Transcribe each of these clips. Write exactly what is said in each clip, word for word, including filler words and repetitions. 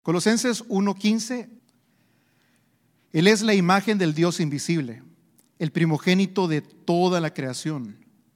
Colosenses uno quince. Él es la imagen del Dios invisible, el primogénito de toda la creación,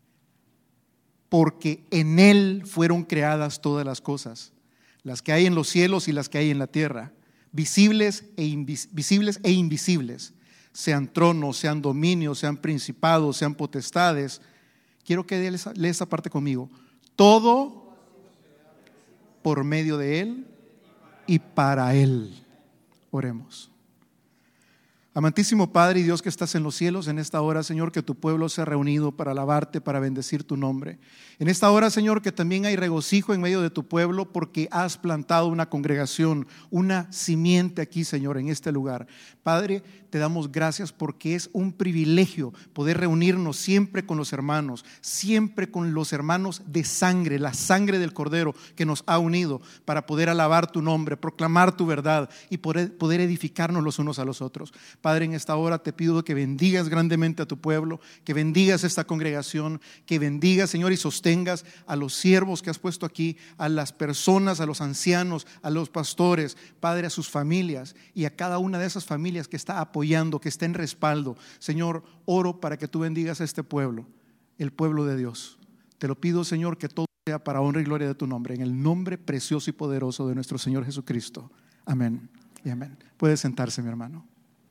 porque en Él fueron creadas todas las cosas, las que hay en los cielos y las que hay en la tierra, visibles e invisibles, e invisibles, sean tronos, sean dominios, sean principados, sean potestades. Quiero que lea esa parte conmigo. Todo por medio de Él y para Él. Oremos. Amantísimo Padre y Dios que estás en los cielos, en esta hora, Señor, que tu pueblo se ha reunido para alabarte, para bendecir tu nombre. En esta hora, Señor, que también hay regocijo en medio de tu pueblo porque has plantado una congregación, una simiente aquí, Señor, en este lugar. Padre, te damos gracias porque es un privilegio poder reunirnos siempre con los hermanos, siempre con los hermanos de sangre, la sangre del Cordero que nos ha unido para poder alabar tu nombre, proclamar tu verdad y poder, poder edificarnos los unos a los otros. Padre, en esta hora te pido que bendigas grandemente a tu pueblo, que bendigas esta congregación, que bendigas, Señor, y sostengas a los siervos que has puesto aquí, a las personas, a los ancianos, a los pastores, Padre, a sus familias y a cada una de esas familias que está apoyando, que está en respaldo. Señor, oro para que tú bendigas a este pueblo, el pueblo de Dios. Te lo pido, Señor, que todo sea para honra y gloria de tu nombre, en el nombre precioso y poderoso de nuestro Señor Jesucristo. Amén y amén. Puede sentarse, mi hermano.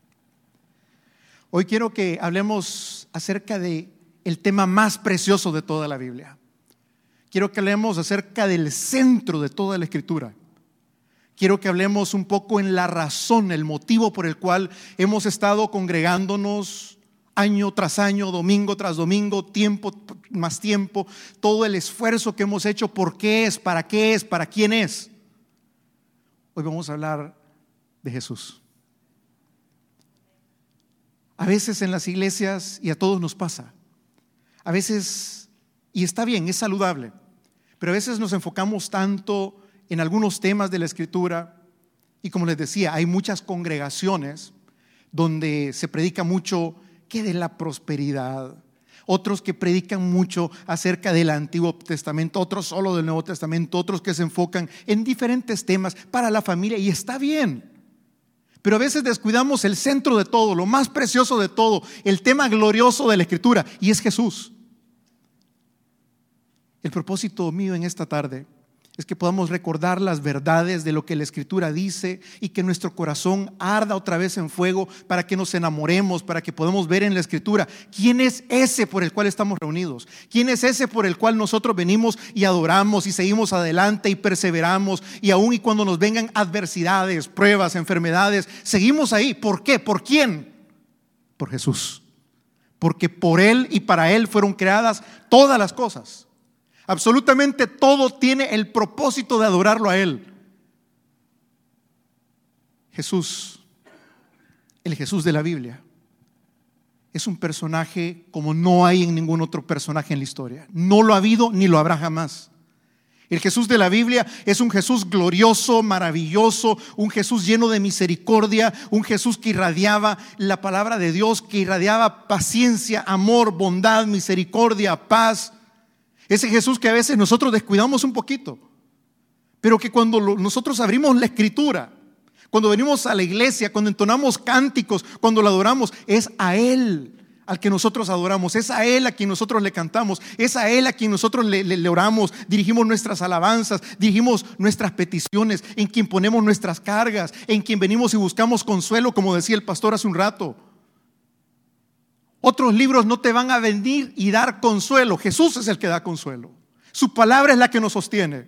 Hoy quiero que hablemos acerca de el tema más precioso de toda la Biblia. Quiero que hablemos acerca del centro de toda la Escritura. Quiero que hablemos un poco en la razón, el motivo por el cual hemos estado congregándonos año tras año, domingo tras domingo, tiempo más tiempo, todo el esfuerzo que hemos hecho, por qué es, para qué es, para quién es. Hoy vamos a hablar de Jesús. A veces en las iglesias, y a todos nos pasa, a veces, y está bien, es saludable, pero a veces nos enfocamos tanto en algunos temas de la Escritura, y como les decía, hay muchas congregaciones donde se predica mucho que de la prosperidad, otros que predican mucho acerca del Antiguo Testamento, otros solo del Nuevo Testamento, otros que se enfocan en diferentes temas para la familia, y está bien. Pero a veces descuidamos el centro de todo, lo más precioso de todo, el tema glorioso de la Escritura, y es Jesús. El propósito mío en esta tarde es que podamos recordar las verdades de lo que la Escritura dice y que nuestro corazón arda otra vez en fuego para que nos enamoremos, para que podamos ver en la Escritura quién es ese por el cual estamos reunidos, quién es ese por el cual nosotros venimos y adoramos y seguimos adelante y perseveramos, y aun y cuando nos vengan adversidades, pruebas, enfermedades, seguimos ahí. ¿Por qué? ¿Por quién? Por Jesús, porque por Él y para Él fueron creadas todas las cosas. Absolutamente todo tiene el propósito de adorarlo a Él. Jesús, el Jesús de la Biblia, es un personaje como no hay en ningún otro personaje en la historia. No lo ha habido ni lo habrá jamás. El Jesús de la Biblia es un Jesús glorioso, maravilloso, un Jesús lleno de misericordia, un Jesús que irradiaba la palabra de Dios, que irradiaba paciencia, amor, bondad, misericordia, paz. Ese Jesús que a veces nosotros descuidamos un poquito, pero que cuando lo, nosotros abrimos la Escritura, cuando venimos a la iglesia, cuando entonamos cánticos, cuando lo adoramos, es a Él al que nosotros adoramos, es a Él a quien nosotros le cantamos, es a Él a quien nosotros le, le, le oramos, dirigimos nuestras alabanzas, dirigimos nuestras peticiones, en quien ponemos nuestras cargas, en quien venimos y buscamos consuelo, como decía el pastor hace un rato. Otros libros no te van a venir y dar consuelo. Jesús es el que da consuelo. Su palabra es la que nos sostiene.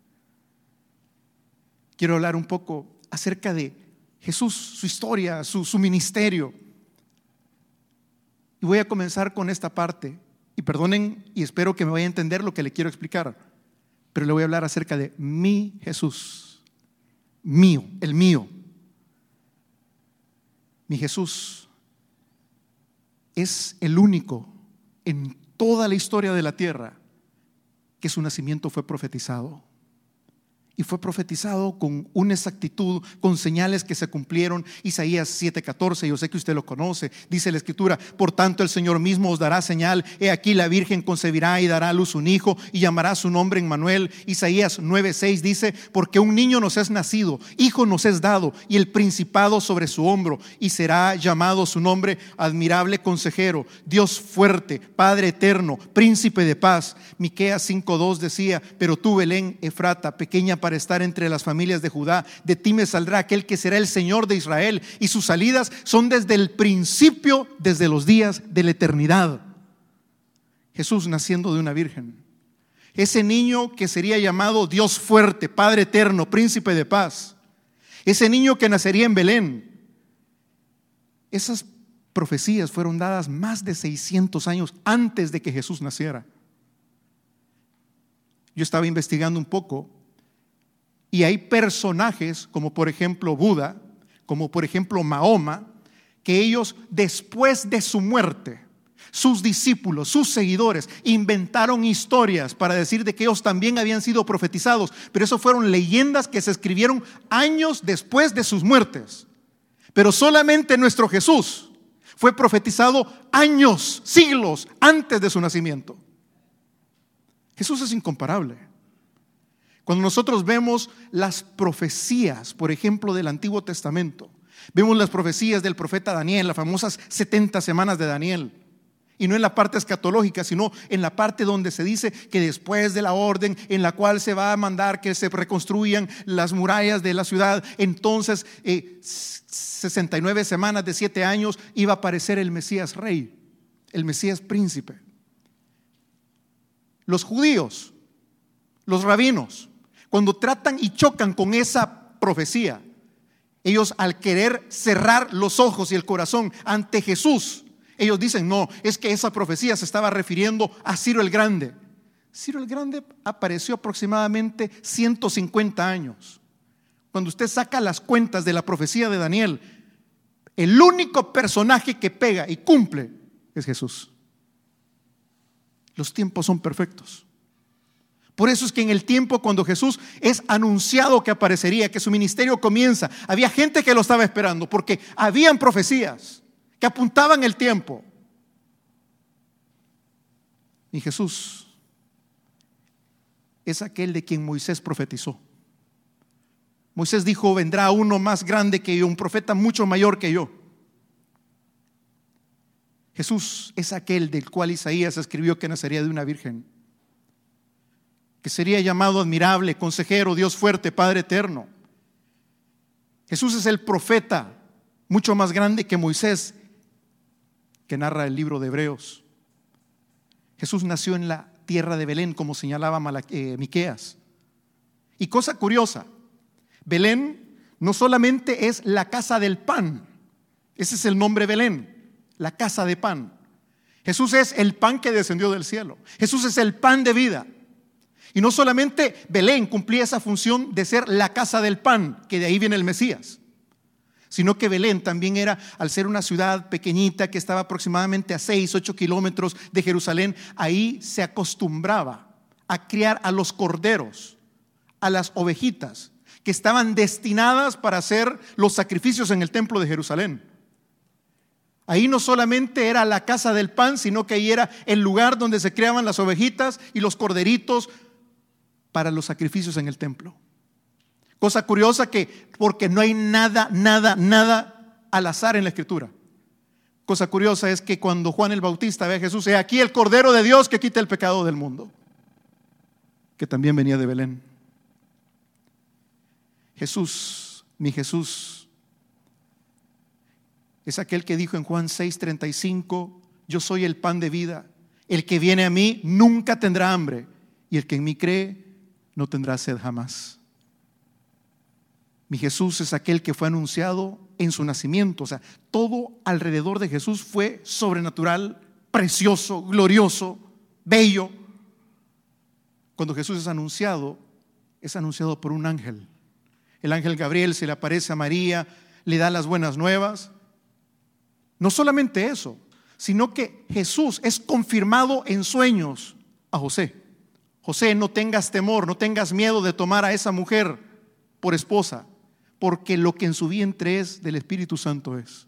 Quiero hablar un poco acerca de Jesús, su historia, su, su ministerio. Y voy a comenzar con esta parte. Y perdonen, y espero que me vaya a entender lo que le quiero explicar. Pero le voy a hablar acerca de mi Jesús. Mío, el mío. Mi Jesús es el único en toda la historia de la tierra que su nacimiento fue profetizado Y fue profetizado con una exactitud, con señales que se cumplieron. Isaías siete catorce, yo sé que usted lo conoce. Dice la escritura: por tanto el Señor mismo os dará señal. He aquí la Virgen concebirá y dará a luz un hijo, y llamará su nombre Emmanuel. Isaías nueve seis dice: porque un niño nos es nacido, hijo nos es dado, y el principado sobre su hombro, y será llamado su nombre admirable consejero, Dios fuerte, Padre eterno, príncipe de paz. Miqueas cinco dos decía: pero tú, Belén Efrata, pequeña para estar entre las familias de Judá, de ti me saldrá aquel que será el Señor de Israel, y sus salidas son desde el principio, desde los días de la eternidad. Jesús naciendo de una virgen, ese niño que sería llamado Dios fuerte, Padre eterno, príncipe de paz, ese niño que nacería en Belén. Esas profecías fueron dadas más de seiscientos años antes de que Jesús naciera. Yo estaba investigando un poco, y hay personajes como por ejemplo Buda, como por ejemplo Mahoma, que ellos después de su muerte, sus discípulos, sus seguidores, inventaron historias para decir de que ellos también habían sido profetizados. Pero eso fueron leyendas que se escribieron años después de sus muertes. Pero solamente nuestro Jesús fue profetizado años, siglos antes de su nacimiento. Jesús es incomparable. Cuando nosotros vemos las profecías, por ejemplo, del Antiguo Testamento, vemos las profecías del profeta Daniel, las famosas setenta semanas de Daniel, y no en la parte escatológica, sino en la parte donde se dice que después de la orden en la cual se va a mandar que se reconstruyan las murallas de la ciudad, entonces eh, sesenta y nueve semanas de siete años iba a aparecer el Mesías rey, el Mesías príncipe. Los judíos, los rabinos, cuando tratan y chocan con esa profecía, ellos al querer cerrar los ojos y el corazón ante Jesús, ellos dicen: no, es que esa profecía se estaba refiriendo a Ciro el Grande. Ciro el Grande apareció aproximadamente ciento cincuenta años. Cuando usted saca las cuentas de la profecía de Daniel, el único personaje que pega y cumple es Jesús. Los tiempos son perfectos. Por eso es que en el tiempo cuando Jesús es anunciado que aparecería, que su ministerio comienza, había gente que lo estaba esperando, porque habían profecías que apuntaban el tiempo. Y Jesús es aquel de quien Moisés profetizó. Moisés dijo: vendrá uno más grande que yo, un profeta mucho mayor que yo. Jesús es aquel del cual Isaías escribió que nacería de una virgen, que sería llamado admirable, consejero, Dios fuerte, Padre eterno. Jesús es el profeta mucho más grande que Moisés, que narra el libro de Hebreos. Jesús nació en la tierra de Belén, como señalaba eh, Miqueas. Y cosa curiosa, Belén no solamente es la casa del pan, ese es el nombre Belén, la casa de pan. Jesús es el pan que descendió del cielo. Jesús es el pan de vida. Y no solamente Belén cumplía esa función de ser la casa del pan, que de ahí viene el Mesías, sino que Belén también era, al ser una ciudad pequeñita que estaba aproximadamente a seis, ocho kilómetros de Jerusalén, ahí se acostumbraba a criar a los corderos, a las ovejitas, que estaban destinadas para hacer los sacrificios en el templo de Jerusalén. Ahí no solamente era la casa del pan, sino que ahí era el lugar donde se criaban las ovejitas y los corderitos para los sacrificios en el templo. Cosa curiosa que, porque no hay nada, nada, nada al azar en la escritura. Cosa curiosa es que cuando Juan el Bautista ve a Jesús, he aquí el Cordero de Dios que quita el pecado del mundo, que también venía de Belén. Jesús, mi Jesús, es aquel que dijo en Juan seis treinta y cinco: yo soy el pan de vida, el que viene a mí nunca tendrá hambre, y el que en mí cree no tendrá sed jamás. Mi Jesús es aquel que fue anunciado en su nacimiento. O sea, todo alrededor de Jesús fue sobrenatural, precioso, glorioso, bello. Cuando Jesús es anunciado, es anunciado por un ángel. El ángel Gabriel se le aparece a María, le da las buenas nuevas. No solamente eso, sino que Jesús es confirmado en sueños a José. José, no tengas temor, no tengas miedo de tomar a esa mujer por esposa, porque lo que en su vientre es del Espíritu Santo es.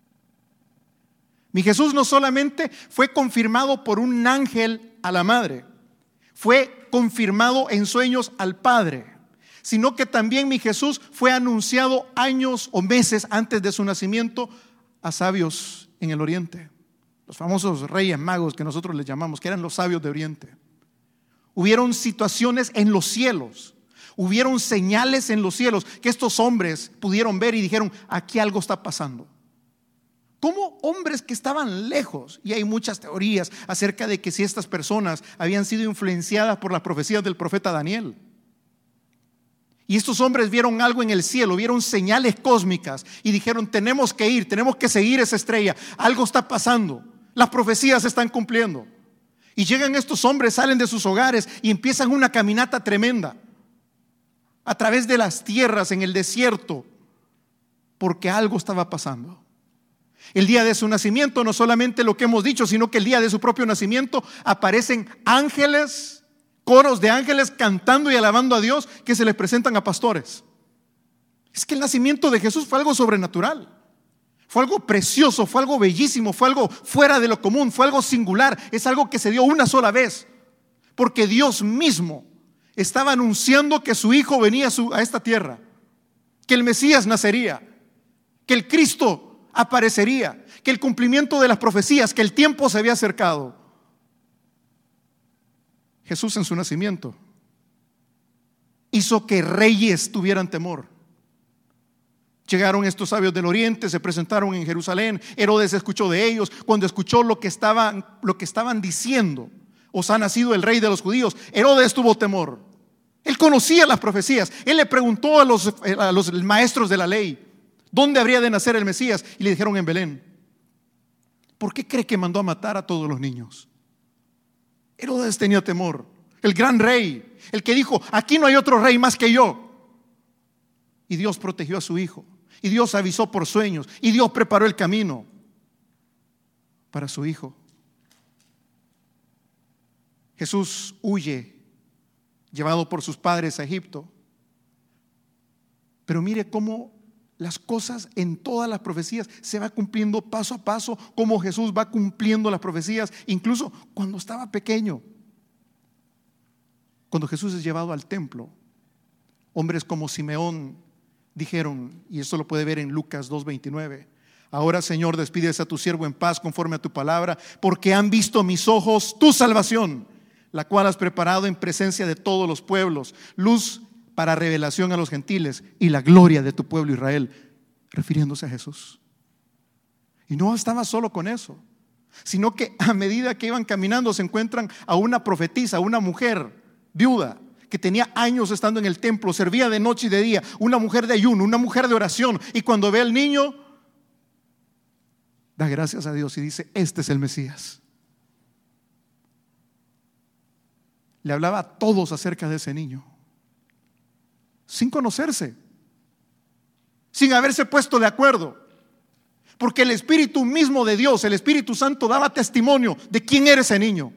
Mi Jesús no solamente fue confirmado por un ángel a la madre, fue confirmado en sueños al Padre, sino que también mi Jesús fue anunciado años o meses antes de su nacimiento a sabios en el oriente, los famosos reyes magos que nosotros les llamamos, que eran los sabios de oriente. Hubieron situaciones en los cielos, hubieron señales en los cielos que estos hombres pudieron ver y dijeron, aquí algo está pasando. Como hombres que estaban lejos, y hay muchas teorías acerca de que si estas personas habían sido influenciadas por las profecías del profeta Daniel. Y estos hombres vieron algo en el cielo, vieron señales cósmicas y dijeron, tenemos que ir, tenemos que seguir esa estrella, algo está pasando, las profecías se están cumpliendo. Y llegan estos hombres, salen de sus hogares y empiezan una caminata tremenda a través de las tierras en el desierto, porque algo estaba pasando. El día de su nacimiento, no solamente lo que hemos dicho, sino que el día de su propio nacimiento aparecen ángeles, coros de ángeles cantando y alabando a Dios, que se les presentan a pastores. Es que el nacimiento de Jesús fue algo sobrenatural. Fue algo precioso, fue algo bellísimo, fue algo fuera de lo común, fue algo singular. Es algo que se dio una sola vez, porque Dios mismo estaba anunciando que su Hijo venía a, su, a esta tierra, que el Mesías nacería, que el Cristo aparecería, que el cumplimiento de las profecías, que el tiempo se había acercado. Jesús en su nacimiento hizo que reyes tuvieran temor. Llegaron estos sabios del oriente, se presentaron en Jerusalén. Herodes escuchó de ellos. Cuando escuchó lo que estaban, lo que estaban diciendo, os ha nacido el rey de los judíos, Herodes tuvo temor. Él conocía las profecías. Él le preguntó a los, a los maestros de la ley, ¿dónde habría de nacer el Mesías? Y le dijeron, en Belén. ¿Por qué cree que mandó a matar a todos los niños? Herodes tenía temor. El gran rey, el que dijo, aquí no hay otro rey más que yo. Y Dios protegió a su hijo. Y Dios avisó por sueños. Y Dios preparó el camino para su hijo. Jesús huye, llevado por sus padres a Egipto. Pero mire cómo las cosas en todas las profecías se va cumpliendo paso a paso, cómo Jesús va cumpliendo las profecías, incluso cuando estaba pequeño. Cuando Jesús es llevado al templo, hombres como Simeón dijeron, y esto lo puede ver en Lucas dos veintinueve, ahora Señor, despídese a tu siervo en paz conforme a tu palabra, porque han visto mis ojos tu salvación, la cual has preparado en presencia de todos los pueblos, luz para revelación a los gentiles y la gloria de tu pueblo Israel, refiriéndose a Jesús. Y no estaba solo con eso, sino que a medida que iban caminando se encuentran a una profetisa, una mujer viuda que tenía años estando en el templo, servía de noche y de día, una mujer de ayuno, una mujer de oración, y cuando ve al niño da gracias a Dios y dice, este es el Mesías. Le hablaba a todos acerca de ese niño, sin conocerse, sin haberse puesto de acuerdo, porque el Espíritu mismo de Dios, el Espíritu Santo, daba testimonio de quién era ese niño.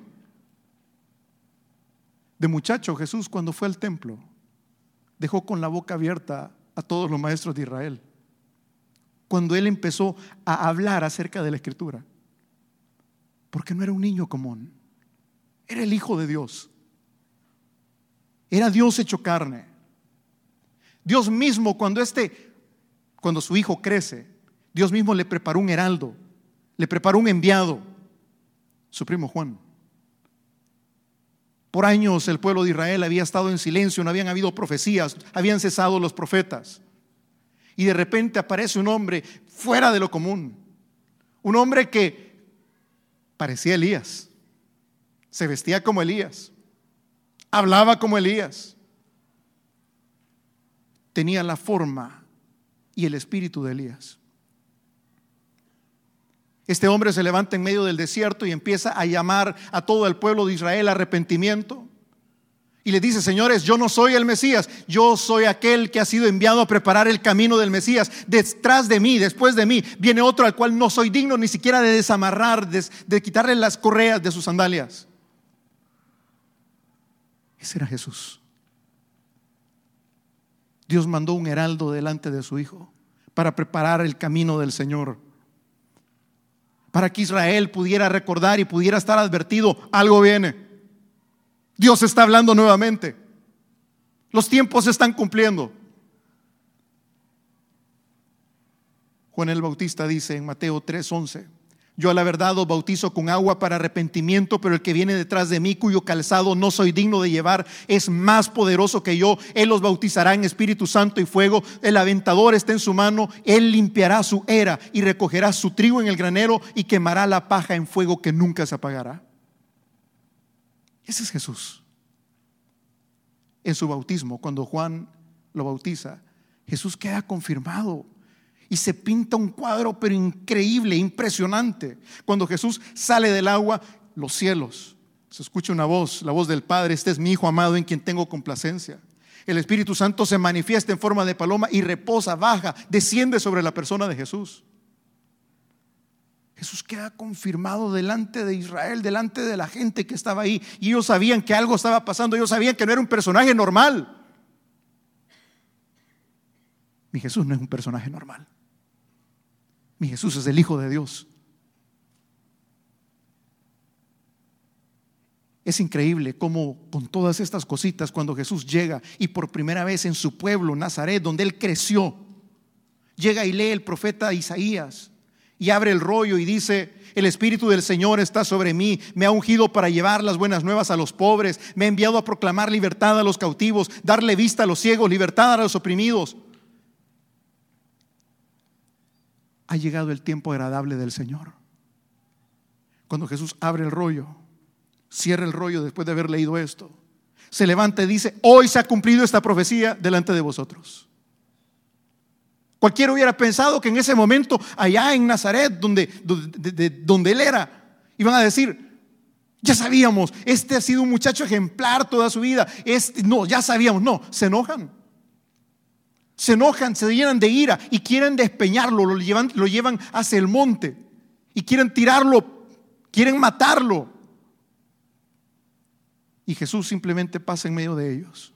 De muchacho, Jesús, cuando fue al templo, dejó con la boca abierta a todos los maestros de Israel, cuando él empezó a hablar acerca de la Escritura, porque no era un niño común, era el Hijo de Dios, era Dios hecho carne. Dios mismo, cuando este, cuando su hijo crece, Dios mismo le preparó un heraldo, le preparó un enviado, su primo Juan. Por años el pueblo de Israel había estado en silencio, no habían habido profecías, habían cesado los profetas. Y de repente aparece un hombre fuera de lo común, un hombre que parecía Elías, se vestía como Elías, hablaba como Elías, tenía la forma y el espíritu de Elías. Este hombre se levanta en medio del desierto y empieza a llamar a todo el pueblo de Israel a arrepentimiento. Y le dice, señores, yo no soy el Mesías, yo soy aquel que ha sido enviado a preparar el camino del Mesías. Detrás de mí, después de mí, viene otro al cual no soy digno ni siquiera de desamarrar, de, de quitarle las correas de sus sandalias. Ese era Jesús. Dios mandó un heraldo delante de su Hijo para preparar el camino del Señor, para que Israel pudiera recordar y pudiera estar advertido: algo viene. Dios está hablando nuevamente. Los tiempos se están cumpliendo. Juan el Bautista dice en Mateo tres once: yo a la verdad os bautizo con agua para arrepentimiento, pero el que viene detrás de mí, cuyo calzado no soy digno de llevar, es más poderoso que yo. Él los bautizará en Espíritu Santo y fuego. El aventador está en su mano. Él limpiará su era y recogerá su trigo en el granero y quemará la paja en fuego que nunca se apagará. Ese es Jesús. En su bautismo, cuando Juan lo bautiza, Jesús queda confirmado. Y se pinta un cuadro pero increíble, impresionante. Cuando Jesús sale del agua, los cielos, se escucha una voz, la voz del Padre: este es mi Hijo amado en quien tengo complacencia. El Espíritu Santo se manifiesta en forma de paloma y reposa, baja, desciende sobre la persona de Jesús. Jesús queda confirmado delante de Israel, delante de la gente que estaba ahí. Y ellos sabían que algo estaba pasando, ellos sabían que no era un personaje normal. Mi Jesús no es un personaje normal. Mi Jesús es el Hijo de Dios. Es increíble cómo con todas estas cositas, cuando Jesús llega y por primera vez en su pueblo, Nazaret, donde él creció, llega y lee el profeta Isaías y abre el rollo y dice: el Espíritu del Señor está sobre mí, me ha ungido para llevar las buenas nuevas a los pobres, me ha enviado a proclamar libertad a los cautivos, darle vista a los ciegos, libertad a los oprimidos. Ha llegado el tiempo agradable del Señor. Cuando Jesús abre el rollo, cierra el rollo después de haber leído esto, se levanta y dice: hoy se ha cumplido esta profecía delante de vosotros. Cualquiera hubiera pensado que en ese momento, allá en Nazaret, donde, donde, de, de, donde él era, iban a decir: ya sabíamos, este ha sido un muchacho ejemplar toda su vida. Este, no, ya sabíamos. No, se enojan. Se enojan, se llenan de ira y quieren despeñarlo, lo llevan, lo llevan hacia el monte y quieren tirarlo, quieren matarlo. Y Jesús simplemente pasa en medio de ellos.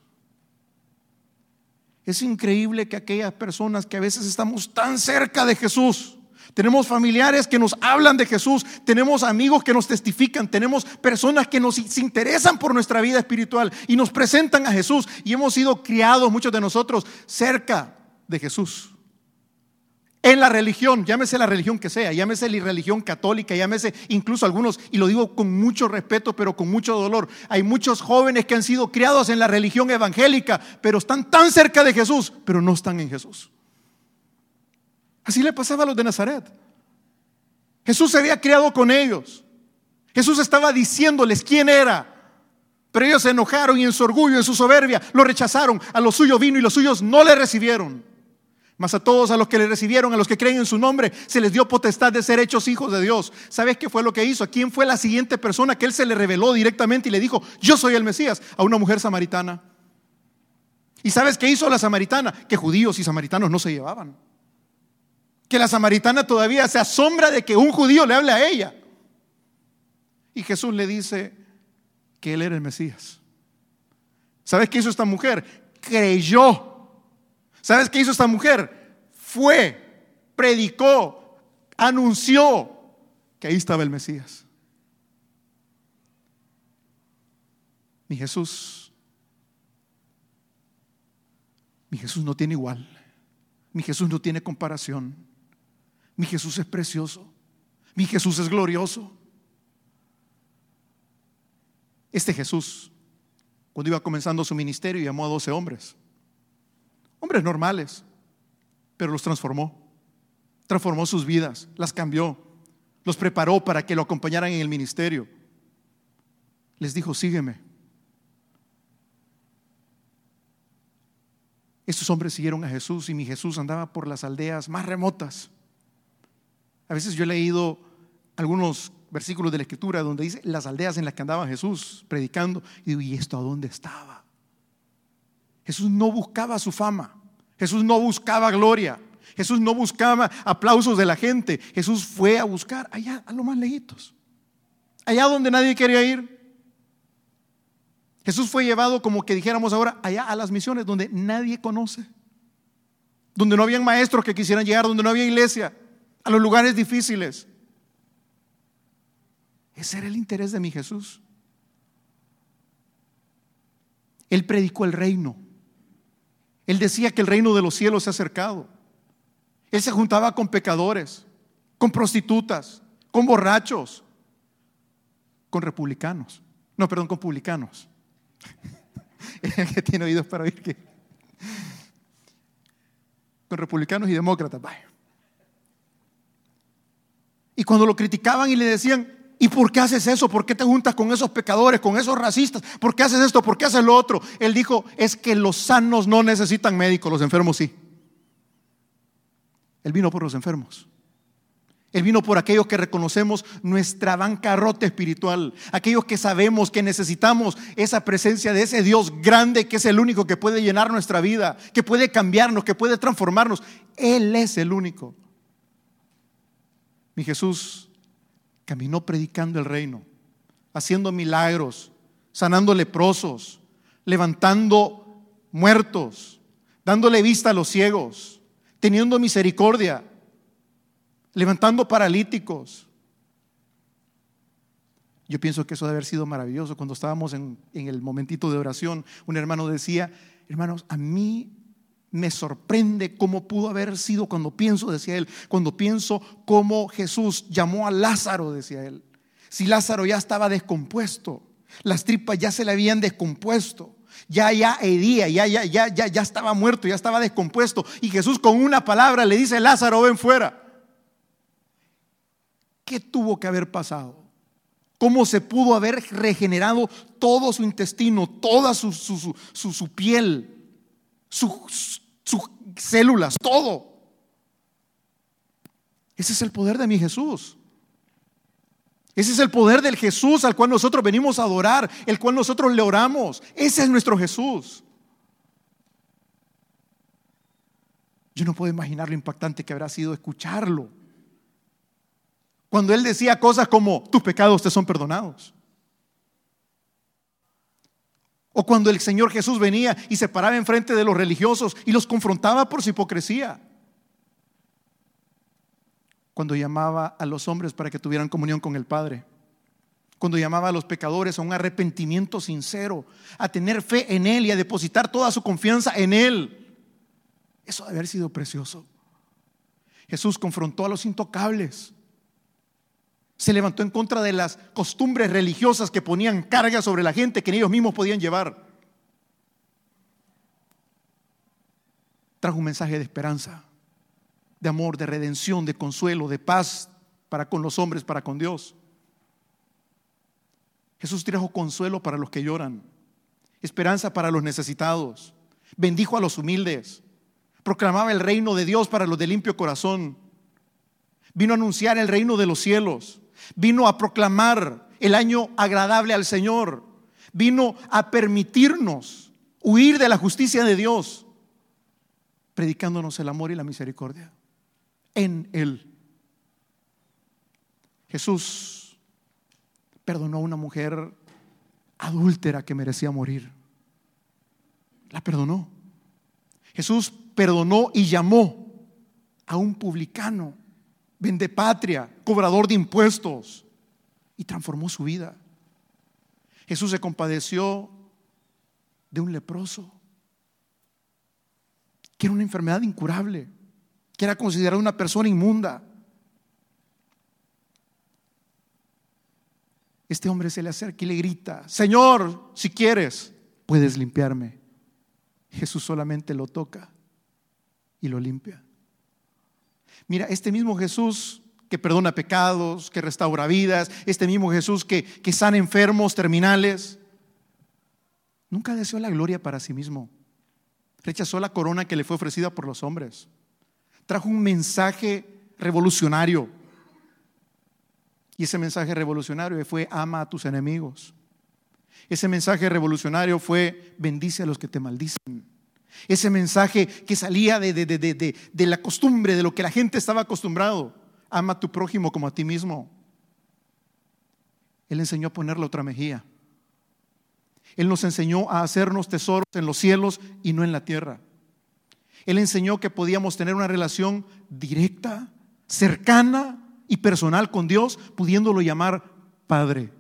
Es increíble que aquellas personas que a veces estamos tan cerca de Jesús, tenemos familiares que nos hablan de Jesús, tenemos amigos que nos testifican, tenemos personas que nos se interesan por nuestra vida espiritual y nos presentan a Jesús, y hemos sido criados, muchos de nosotros, cerca de Jesús. En la religión, llámese la religión que sea, llámese la religión católica, llámese incluso algunos, y lo digo con mucho respeto pero con mucho dolor, hay muchos jóvenes que han sido criados en la religión evangélica, pero están tan cerca de Jesús, pero no están en Jesús. Así le pasaba a los de Nazaret. Jesús se había criado con ellos. Jesús estaba diciéndoles quién era, pero ellos se enojaron y en su orgullo, en su soberbia, lo rechazaron. A los suyos vino y los suyos no le recibieron. Mas a todos a los que le recibieron, a los que creen en su nombre, se les dio potestad de ser hechos hijos de Dios. ¿Sabes qué fue lo que hizo? ¿A quién fue la siguiente persona que él se le reveló directamente y le dijo: yo soy el Mesías? A una mujer samaritana. ¿Y sabes qué hizo la samaritana? Que judíos y samaritanos no se llevaban. Que la samaritana todavía se asombra de que un judío le hable a ella. Y Jesús le dice que él era el Mesías. ¿Sabes qué hizo esta mujer? Creyó. ¿Sabes qué hizo esta mujer? Fue, predicó, anunció que ahí estaba el Mesías. Mi Jesús, mi Jesús no tiene igual. Mi Jesús no tiene comparación. Mi Jesús es precioso. Mi Jesús es glorioso. Este Jesús, cuando iba comenzando su ministerio, llamó a doce hombres. Hombres normales, pero los transformó. Transformó sus vidas, las cambió, los preparó para que lo acompañaran en el ministerio. Les dijo: sígueme. Estos hombres siguieron a Jesús y mi Jesús andaba por las aldeas más remotas. A veces yo he leído algunos versículos de la Escritura donde dice las aldeas en las que andaba Jesús predicando, y digo: ¿y esto a dónde estaba? Jesús no buscaba su fama, Jesús no buscaba gloria, Jesús no buscaba aplausos de la gente. Jesús fue a buscar allá, a lo más lejitos, allá donde nadie quería ir. Jesús fue llevado, como que dijéramos ahora, allá a las misiones donde nadie conoce, donde no habían maestros que quisieran llegar, donde no había iglesia, a los lugares difíciles. Ese era el interés de mi Jesús. Él predicó el reino. Él decía que el reino de los cielos se ha acercado. Él se juntaba con pecadores, con prostitutas, con borrachos, con republicanos. No, perdón, con publicanos. El que tiene oídos para oír, que con republicanos y demócratas. Vaya. Y cuando lo criticaban y le decían: ¿y por qué haces eso? ¿Por qué te juntas con esos pecadores, con esos racistas? ¿Por qué haces esto? ¿Por qué haces lo otro? Él dijo: es que los sanos no necesitan médicos, los enfermos sí. Él vino por los enfermos. Él vino por aquellos que reconocemos nuestra bancarrota espiritual, aquellos que sabemos que necesitamos esa presencia de ese Dios grande, que es el único que puede llenar nuestra vida, que puede cambiarnos, que puede transformarnos. Él es el único. Mi Jesús caminó predicando el reino, haciendo milagros, sanando leprosos, levantando muertos, dándole vista a los ciegos, teniendo misericordia, levantando paralíticos. Yo pienso que eso debe haber sido maravilloso. Cuando estábamos en, en el momentito de oración, un hermano decía: hermanos, a mí me sorprende cómo pudo haber sido, cuando pienso, decía él, cuando pienso cómo Jesús llamó a Lázaro, decía él. Si Lázaro ya estaba descompuesto, las tripas ya se le habían descompuesto, ya ya hedía, ya, ya, ya, ya, ya estaba muerto, ya estaba descompuesto, y Jesús con una palabra le dice: Lázaro, ven fuera. ¿Qué tuvo que haber pasado? ¿Cómo se pudo haber regenerado todo su intestino, toda su, su, su, su, su piel, sus su células, todo? Ese es el poder de mi Jesús. Ese es el poder del Jesús al cual nosotros venimos a adorar, el cual nosotros le oramos. Ese es nuestro Jesús. Yo no puedo imaginar lo impactante que habrá sido escucharlo cuando Él decía cosas como: tus pecados te son perdonados. O cuando el Señor Jesús venía y se paraba enfrente de los religiosos y los confrontaba por su hipocresía. Cuando llamaba a los hombres para que tuvieran comunión con el Padre. Cuando llamaba a los pecadores a un arrepentimiento sincero, a tener fe en Él y a depositar toda su confianza en Él. Eso debe haber sido precioso. Jesús confrontó a los intocables. Se levantó en contra de las costumbres religiosas que ponían carga sobre la gente que ellos mismos podían llevar. Trajo un mensaje de esperanza, de amor, de redención, de consuelo, de paz para con los hombres, para con Dios. Jesús trajo consuelo para los que lloran, esperanza para los necesitados, bendijo a los humildes, proclamaba el reino de Dios para los de limpio corazón, vino a anunciar el reino de los cielos. Vino a proclamar el año agradable al Señor. Vino a permitirnos huir de la justicia de Dios, predicándonos el amor y la misericordia en Él. Jesús perdonó a una mujer adúltera que merecía morir. La perdonó. Jesús perdonó y llamó a un publicano, vendepatria, cobrador de impuestos, y transformó su vida. Jesús se compadeció de un leproso que era una enfermedad incurable, que era considerado una persona inmunda. Este hombre se le acerca y le grita: Señor, si quieres, puedes limpiarme. Jesús solamente lo toca y lo limpia. Mira, este mismo Jesús que perdona pecados, que restaura vidas, este mismo Jesús que, que sana enfermos terminales, nunca deseó la gloria para sí mismo. Rechazó la corona que le fue ofrecida por los hombres. Trajo un mensaje revolucionario. Y ese mensaje revolucionario fue: ama a tus enemigos. Ese mensaje revolucionario fue: bendice a los que te maldicen. Ese mensaje que salía de, de, de, de, de la costumbre, de lo que la gente estaba acostumbrado: ama a tu prójimo como a ti mismo. Él enseñó a poner la otra mejilla. Él nos enseñó a hacernos tesoros en los cielos y no en la tierra. Él enseñó que podíamos tener una relación directa, cercana y personal con Dios, pudiéndolo llamar Padre.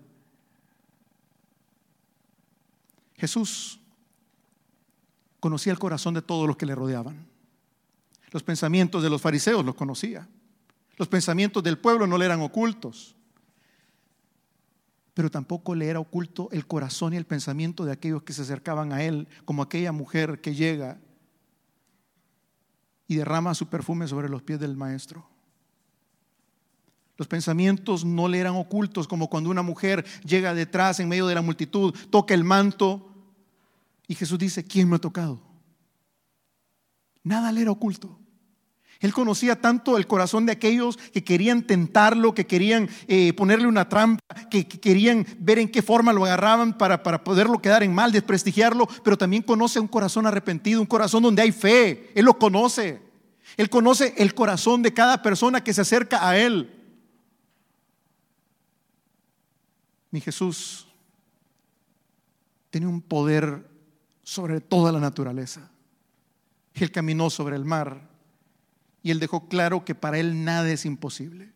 Jesús conocía el corazón de todos los que le rodeaban. Los pensamientos de los fariseos los conocía. Los pensamientos del pueblo no le eran ocultos. Pero tampoco le era oculto el corazón y el pensamiento de aquellos que se acercaban a él, como aquella mujer que llega y derrama su perfume sobre los pies del maestro. Los pensamientos no le eran ocultos, como cuando una mujer llega detrás en medio de la multitud, toca el manto y Jesús dice: ¿quién me ha tocado? Nada le era oculto. Él conocía tanto el corazón de aquellos que querían tentarlo, que querían eh, ponerle una trampa, que, que querían ver en qué forma lo agarraban para, para poderlo quedar en mal, desprestigiarlo. Pero también conoce un corazón arrepentido, un corazón donde hay fe. Él lo conoce. Él conoce el corazón de cada persona que se acerca a Él. Mi Jesús tenía un poder sobre toda la naturaleza. Él caminó sobre el mar. Y Él dejó claro que para Él nada es imposible.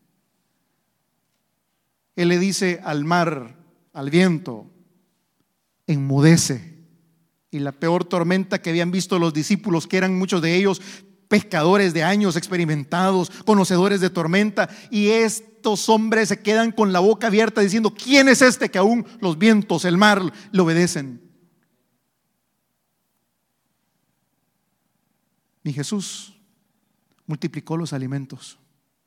Él le dice al mar, al viento: enmudece. Y la peor tormenta que habían visto los discípulos, que eran muchos de ellos pescadores de años, experimentados, conocedores de tormenta, y estos hombres se quedan con la boca abierta diciendo: ¿quién es este que aún los vientos, el mar, le obedecen? Mi Jesús multiplicó los alimentos.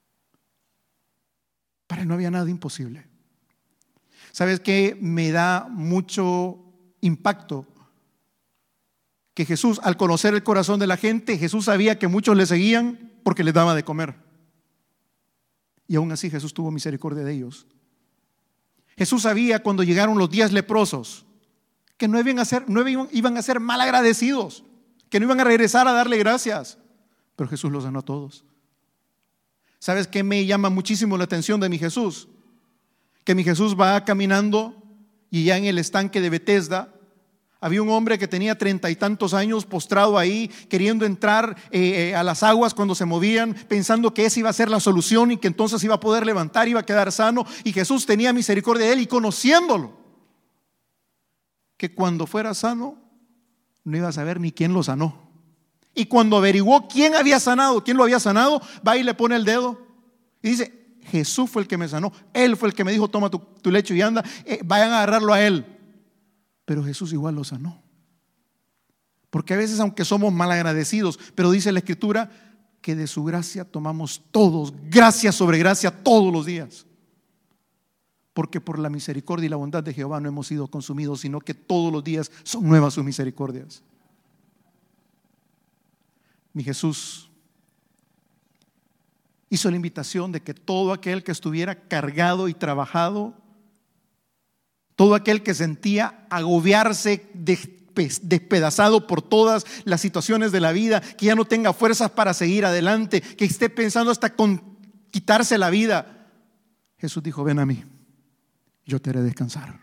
Para Él no había nada imposible. ¿Sabes qué? Me da mucho impacto que Jesús, al conocer el corazón de la gente, Jesús sabía que muchos le seguían porque les daba de comer. Y aún así Jesús tuvo misericordia de ellos. Jesús sabía cuando llegaron los diez leprosos que no iban a ser, no iban a ser mal agradecidos, que no iban a regresar a darle gracias. Pero Jesús los sanó a todos. ¿Sabes qué me llama muchísimo la atención de mi Jesús? Que mi Jesús va caminando y ya en el estanque de Betesda había un hombre que tenía treinta y tantos años postrado ahí, queriendo entrar eh, a las aguas cuando se movían, pensando que esa iba a ser la solución y que entonces iba a poder levantar, iba a quedar sano. Y Jesús tenía misericordia de él, y conociéndolo, que cuando fuera sano no iba a saber ni quién lo sanó. Y cuando averiguó quién había sanado, quién lo había sanado, va y le pone el dedo y dice: Jesús fue el que me sanó. Él fue el que me dijo: toma tu, tu lecho y anda. eh, Vayan a agarrarlo a él. Pero Jesús igual lo sanó. Porque a veces, aunque somos malagradecidos, pero dice la Escritura que de su gracia tomamos todos, gracia sobre gracia, todos los días. Porque por la misericordia y la bondad de Jehová no hemos sido consumidos, sino que todos los días son nuevas sus misericordias. Mi Jesús hizo la invitación de que todo aquel que estuviera cargado y trabajado, todo aquel que sentía agobiarse, despedazado por todas las situaciones de la vida, que ya no tenga fuerzas para seguir adelante, que esté pensando hasta con quitarse la vida, Jesús dijo: ven a mí, yo te haré descansar.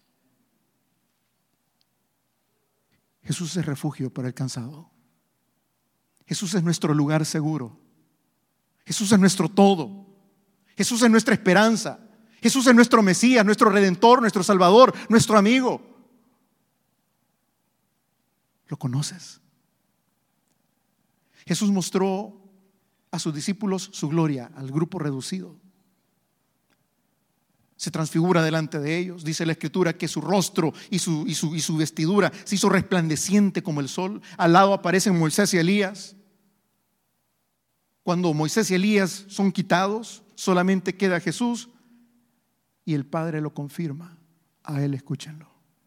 Jesús es refugio para el cansado. Jesús es nuestro lugar seguro. Jesús es nuestro todo. Jesús es nuestra esperanza. Jesús es nuestro Mesías, nuestro Redentor, nuestro Salvador, nuestro amigo. ¿Lo conoces? Jesús mostró a sus discípulos su gloria, al grupo reducido. Se transfigura delante de ellos. Dice la Escritura que su rostro y su, y su, y su vestidura se hizo resplandeciente como el sol. Al lado aparecen Moisés y Elías. Cuando Moisés y Elías son quitados, solamente queda Jesús, y el Padre lo confirma. A Él escúchenlo.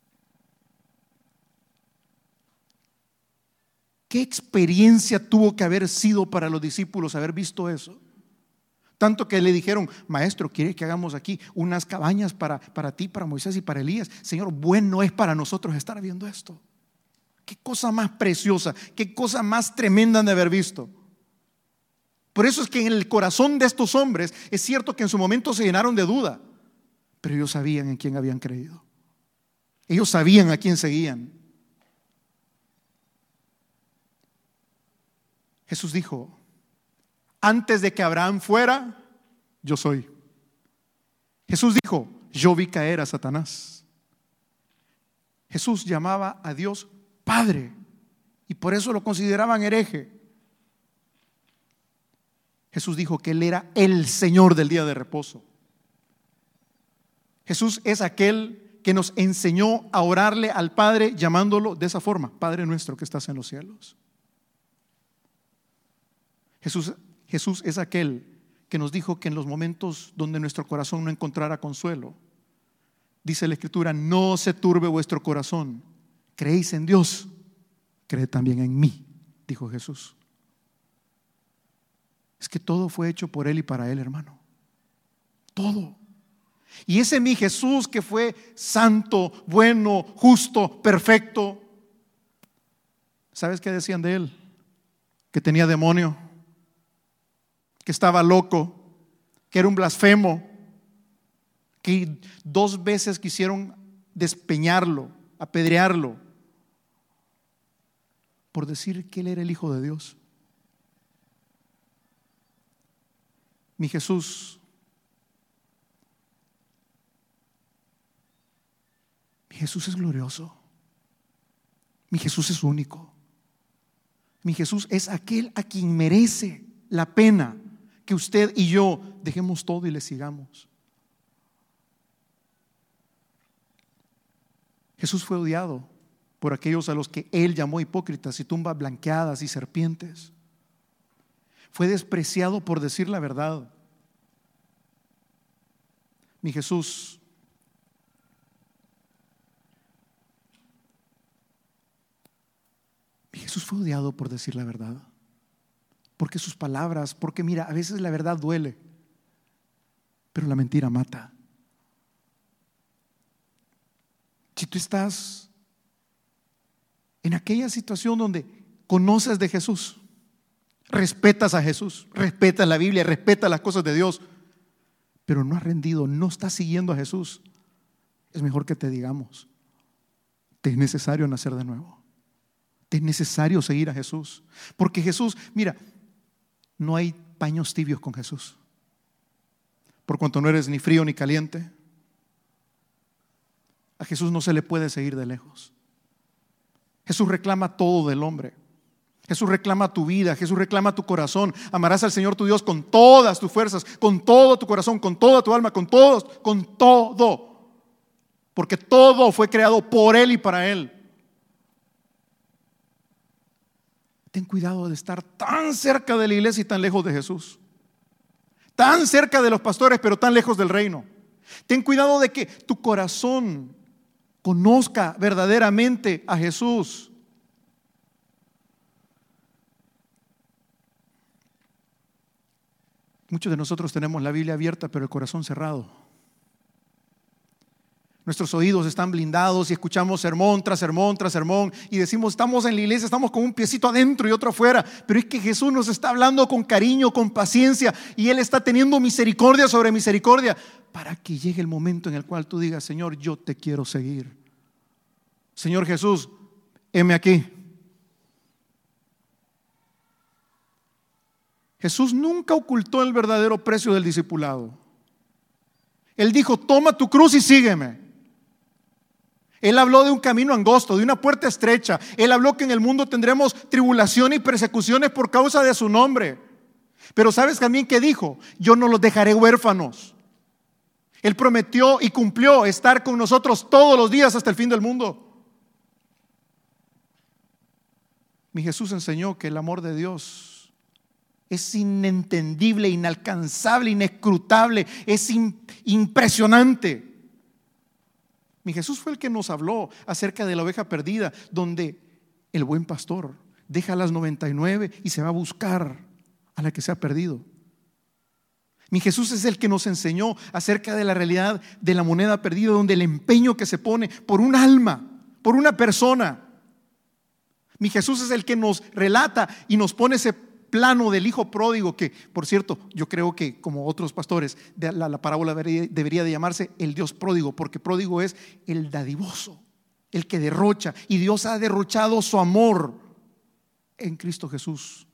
¿Qué experiencia tuvo que haber sido para los discípulos haber visto eso? Tanto que le dijeron: maestro, ¿quiere que hagamos aquí unas cabañas para, para ti, para Moisés y para Elías? Señor, bueno es para nosotros estar viendo esto. Qué cosa más preciosa, qué cosa más tremenda de haber visto. Por eso es que en el corazón de estos hombres es cierto que en su momento se llenaron de duda, pero ellos sabían en quién habían creído. Ellos sabían a quién seguían. Jesús dijo: antes de que Abraham fuera, yo soy. Jesús dijo: yo vi caer a Satanás. Jesús llamaba a Dios Padre y por eso lo consideraban hereje. Jesús dijo que Él era el Señor del día de reposo. Jesús es aquel que nos enseñó a orarle al Padre llamándolo de esa forma: Padre nuestro que estás en los cielos. Jesús, Jesús es aquel que nos dijo que en los momentos donde nuestro corazón no encontrara consuelo, dice la Escritura: no se turbe vuestro corazón, creéis en Dios, creed también en mí, dijo Jesús. Es que todo fue hecho por Él y para Él, hermano. Todo. Y ese mi Jesús que fue santo, bueno, justo, perfecto, ¿sabes qué decían de Él? Que tenía demonio, que estaba loco, que era un blasfemo, que dos veces quisieron despeñarlo, apedrearlo, por decir que Él era el Hijo de Dios. Mi Jesús, mi Jesús es glorioso, mi Jesús es único, mi Jesús es aquel a quien merece la pena que usted y yo dejemos todo y le sigamos. Jesús fue odiado por aquellos a los que Él llamó hipócritas y tumbas blanqueadas y serpientes. Fue despreciado por decir la verdad. Mi Jesús mi Jesús fue odiado por decir la verdad, porque sus palabras, porque mira, a veces la verdad duele, pero la mentira mata. Si tú estás en aquella situación donde conoces de Jesús, respetas a Jesús, respetas la Biblia, respetas las cosas de Dios, pero no has rendido, no estás siguiendo a Jesús, es mejor que te digamos: te es necesario nacer de nuevo, te es necesario seguir a Jesús. Porque Jesús, mira, no hay paños tibios con Jesús. Por cuanto no eres ni frío ni caliente, a Jesús no se le puede seguir de lejos. Jesús reclama todo del hombre. Jesús reclama tu vida, Jesús reclama tu corazón. Amarás al Señor tu Dios con todas tus fuerzas, con todo tu corazón, con toda tu alma, con todo, con todo. Porque todo fue creado por Él y para Él. Ten cuidado de estar tan cerca de la iglesia y tan lejos de Jesús. Tan cerca de los pastores, pero tan lejos del reino. Ten cuidado de que tu corazón conozca verdaderamente a Jesús. Muchos de nosotros tenemos la Biblia abierta, pero el corazón cerrado. Nuestros oídos están blindados y escuchamos sermón tras sermón tras sermón y decimos: estamos en la iglesia, estamos con un piecito adentro y otro afuera. Pero es que Jesús nos está hablando con cariño, con paciencia, y Él está teniendo misericordia sobre misericordia, para que llegue el momento en el cual tú digas: Señor, yo te quiero seguir. Señor Jesús, heme aquí. Jesús nunca ocultó el verdadero precio del discipulado. Él dijo: toma tu cruz y sígueme. Él habló de un camino angosto, de una puerta estrecha. Él habló que en el mundo tendremos tribulación y persecuciones por causa de su nombre. Pero ¿sabes también qué dijo? Yo no los dejaré huérfanos. Él prometió y cumplió estar con nosotros todos los días hasta el fin del mundo. Mi Jesús enseñó que el amor de Dios es inentendible, inalcanzable, inescrutable, es impresionante. Mi Jesús fue el que nos habló acerca de la oveja perdida, donde el buen pastor deja las noventa y nueve y se va a buscar a la que se ha perdido. Mi Jesús es el que nos enseñó acerca de la realidad de la moneda perdida, donde el empeño que se pone por un alma, por una persona. Mi Jesús es el que nos relata y nos pone ese plano del hijo pródigo, que por cierto yo creo que, como otros pastores, la, la parábola debería, debería de llamarse el Dios pródigo, porque pródigo es el dadivoso, el que derrocha. Y Dios ha derrochado su amor en Cristo Jesús.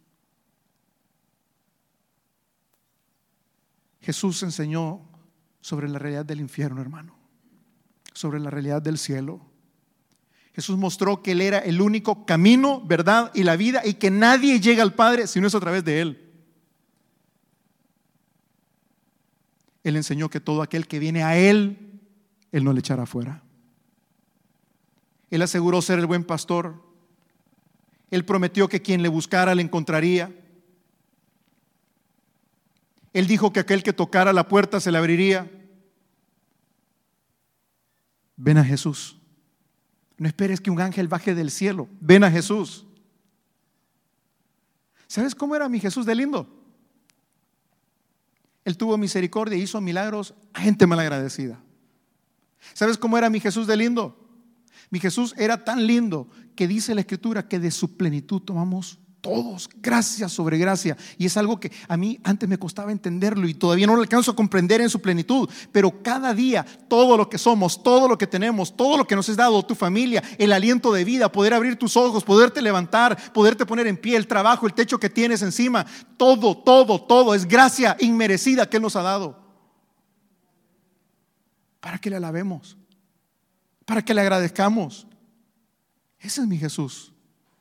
Jesús enseñó sobre la realidad del infierno, hermano, sobre la realidad del cielo. Jesús mostró que Él era el único camino, verdad y la vida, y que nadie llega al Padre si no es a través de Él. Él enseñó que todo aquel que viene a Él, Él no le echará fuera. Él aseguró ser el buen pastor. Él prometió que quien le buscara le encontraría. Él dijo que aquel que tocara la puerta se le abriría. Ven a Jesús. No esperes que un ángel baje del cielo. Ven a Jesús. ¿Sabes cómo era mi Jesús de lindo? Él tuvo misericordia y hizo milagros a gente malagradecida. ¿Sabes cómo era mi Jesús de lindo? Mi Jesús era tan lindo que dice la Escritura que de su plenitud tomamos todos gracia sobre gracia. Y es algo que a mí antes me costaba entenderlo y todavía no lo alcanzo a comprender en su plenitud. Pero cada día todo lo que somos, todo lo que tenemos, todo lo que nos es dado, tu familia, el aliento de vida, poder abrir tus ojos, poderte levantar, poderte poner en pie, el trabajo, el techo que tienes encima, todo, todo, todo es gracia inmerecida que Él nos ha dado. Para que le alabemos, para que le agradezcamos. Ese es mi Jesús.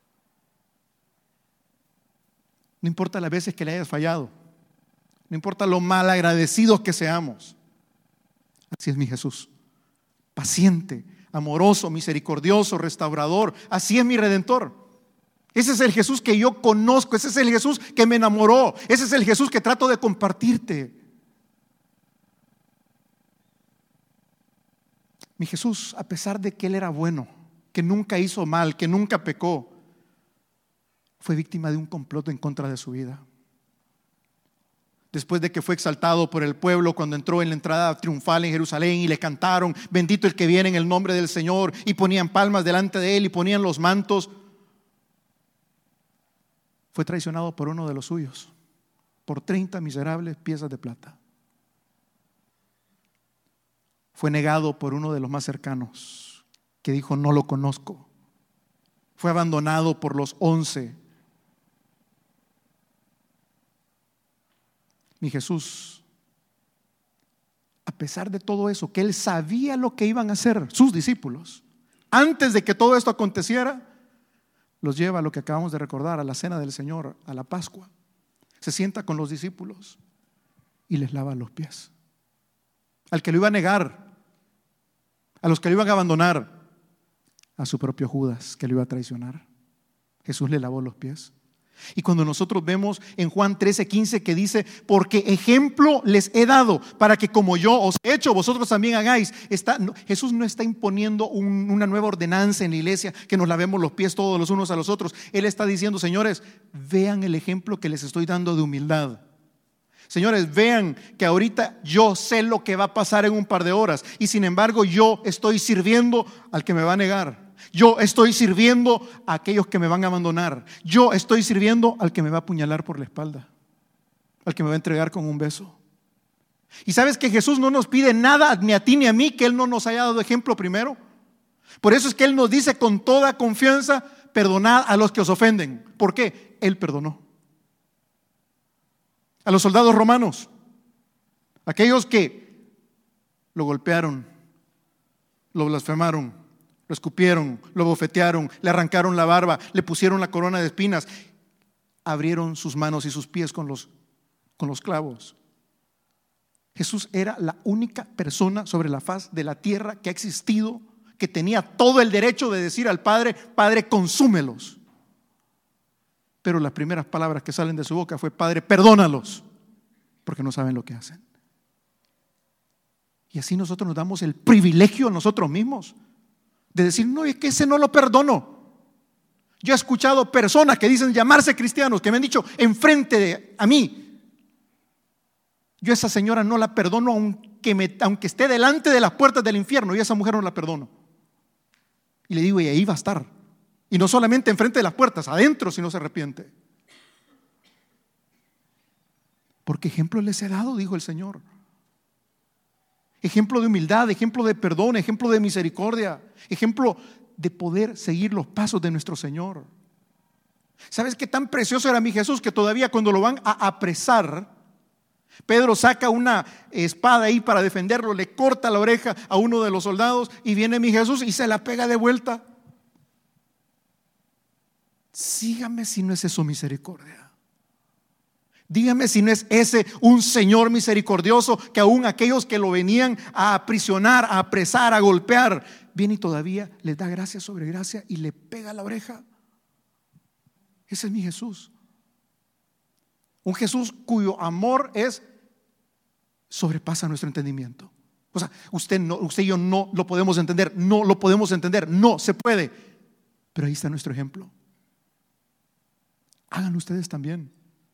No importa las veces que le hayas fallado, no importa lo mal agradecidos que seamos. Así es mi Jesús, paciente, amoroso, misericordioso, restaurador. Así es mi Redentor. Ese es el Jesús que yo conozco, ese es el Jesús que me enamoró, ese es el Jesús que trato de compartirte. Mi Jesús, a pesar de que Él era bueno, que nunca hizo mal, que nunca pecó, fue víctima de un complot en contra de su vida. Después de que fue exaltado por el pueblo cuando entró en la entrada triunfal en Jerusalén y le cantaron bendito el que viene en el nombre del Señor, y ponían palmas delante de Él y ponían los mantos, fue traicionado por uno de los suyos por treinta miserables piezas de plata. Fue negado por uno de los más cercanos, que dijo no lo conozco. Fue abandonado por los once. Mi Jesús, a pesar de todo eso, que Él sabía lo que iban a hacer sus discípulos, antes de que todo esto aconteciera, los lleva a lo que acabamos de recordar, a la cena del Señor, a la Pascua. Se sienta con los discípulos y les lava los pies. Al que lo iba a negar, a los que lo iban a abandonar, a su propio Judas que lo iba a traicionar, Jesús le lavó los pies. Y cuando nosotros vemos en Juan trece, quince que dice, porque ejemplo les he dado para que como yo os he hecho, vosotros también hagáis. Está, no, Jesús no está imponiendo un, una nueva ordenanza en la iglesia, que nos lavemos los pies todos los unos a los otros. Él está diciendo, señores, vean el ejemplo que les estoy dando de humildad. Señores, vean que ahorita yo sé lo que va a pasar en un par de horas, y sin embargo yo estoy sirviendo al que me va a negar. Yo estoy sirviendo a aquellos que me van a abandonar. Yo estoy sirviendo al que me va a apuñalar por la espalda, al que me va a entregar con un beso. Y sabes que Jesús no nos pide nada ni a ti ni a mí que Él no nos haya dado ejemplo primero. Por eso es que Él nos dice con toda confianza, perdonad a los que os ofenden. ¿Por qué? Él perdonó. A los soldados romanos, aquellos que lo golpearon, lo blasfemaron, lo escupieron, lo bofetearon, le arrancaron la barba, le pusieron la corona de espinas, abrieron sus manos y sus pies con los, con los clavos. Jesús era la única persona sobre la faz de la tierra que ha existido, que tenía todo el derecho de decir al Padre, Padre, consúmelos. Pero las primeras palabras que salen de su boca fue, Padre, perdónalos, porque no saben lo que hacen. Y así nosotros nos damos el privilegio a nosotros mismos de decir, no, es que ese no lo perdono. Yo he escuchado personas que dicen llamarse cristianos, que me han dicho enfrente de a mí, yo a esa señora no la perdono aunque, me, aunque esté delante de las puertas del infierno, y a esa mujer no la perdono. Y le digo, y ahí va a estar. Y no solamente enfrente de las puertas, adentro si no se arrepiente. Porque ejemplo les he dado, dijo el Señor. Ejemplo de humildad, ejemplo de perdón, ejemplo de misericordia, ejemplo de poder seguir los pasos de nuestro Señor. ¿Sabes qué tan precioso era mi Jesús? Que todavía cuando lo van a apresar, Pedro saca una espada ahí para defenderlo, le corta la oreja a uno de los soldados y viene mi Jesús y se la pega de vuelta. Sígame si no es eso misericordia. Dígame si no es ese un Señor misericordioso que aún aquellos que lo venían a aprisionar, a apresar, a golpear, viene y todavía les da gracia sobre gracia y le pega la oreja. Ese es mi Jesús. Un Jesús cuyo amor es sobrepasa nuestro entendimiento. O sea, usted, no, usted y yo no lo podemos entender, no lo podemos entender, no se puede. Pero ahí está nuestro ejemplo. Hagan ustedes también.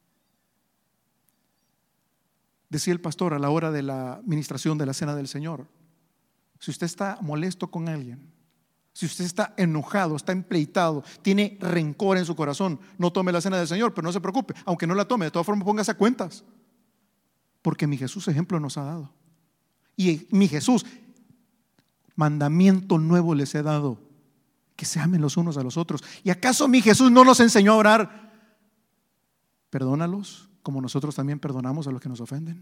Decía el pastor a la hora de la administración de la cena del Señor: si usted está molesto con alguien, si usted está enojado, está empleitado, tiene rencor en su corazón, no tome la cena del Señor, pero no se preocupe, aunque no la tome, de todas formas póngase a cuentas, porque mi Jesús ejemplo nos ha dado. Y mi Jesús, mandamiento nuevo les he dado, que se amen los unos a los otros. ¿Y acaso mi Jesús no nos enseñó a orar? Perdónalos como nosotros también perdonamos a los que nos ofenden.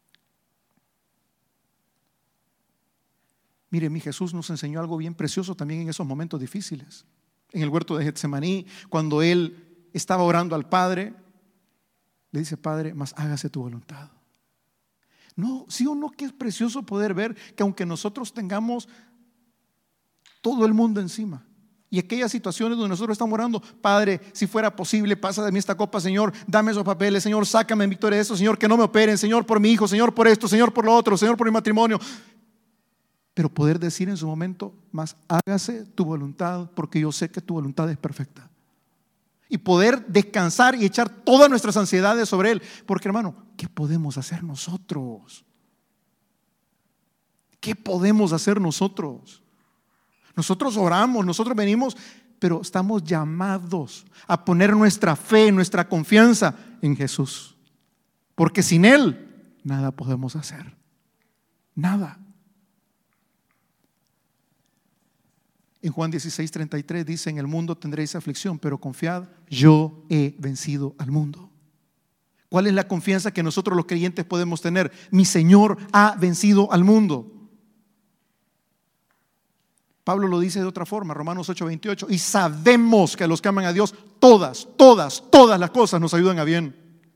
Mire, mi Jesús nos enseñó algo bien precioso también en esos momentos difíciles. En el huerto de Getsemaní, cuando Él estaba orando al Padre, le dice: Padre, mas hágase tu voluntad. No, sí o no, que es precioso poder ver que aunque nosotros tengamos todo el mundo encima, y aquellas situaciones donde nosotros estamos orando: Padre, si fuera posible, pasa de mí esta copa, Señor, dame esos papeles, Señor, sácame en victoria de esto, Señor, que no me operen, Señor, por mi hijo, Señor, por esto, Señor, por lo otro, Señor, por mi matrimonio. Pero poder decir en su momento: mas hágase tu voluntad, porque yo sé que tu voluntad es perfecta. Y poder descansar y echar todas nuestras ansiedades sobre Él. Porque, hermano, ¿qué podemos hacer nosotros? ¿Qué podemos hacer nosotros? Nosotros oramos, nosotros venimos, pero estamos llamados a poner nuestra fe, nuestra confianza en Jesús. Porque sin Él nada podemos hacer. Nada. En Juan dieciséis, treinta y tres dice: en el mundo tendréis aflicción, pero confiad, yo he vencido al mundo. ¿Cuál es la confianza que nosotros los creyentes podemos tener? Mi Señor ha vencido al mundo. Pablo lo dice de otra forma, Romanos ocho, veintiocho: y sabemos que a los que aman a Dios, todas, todas, todas las cosas nos ayudan a bien.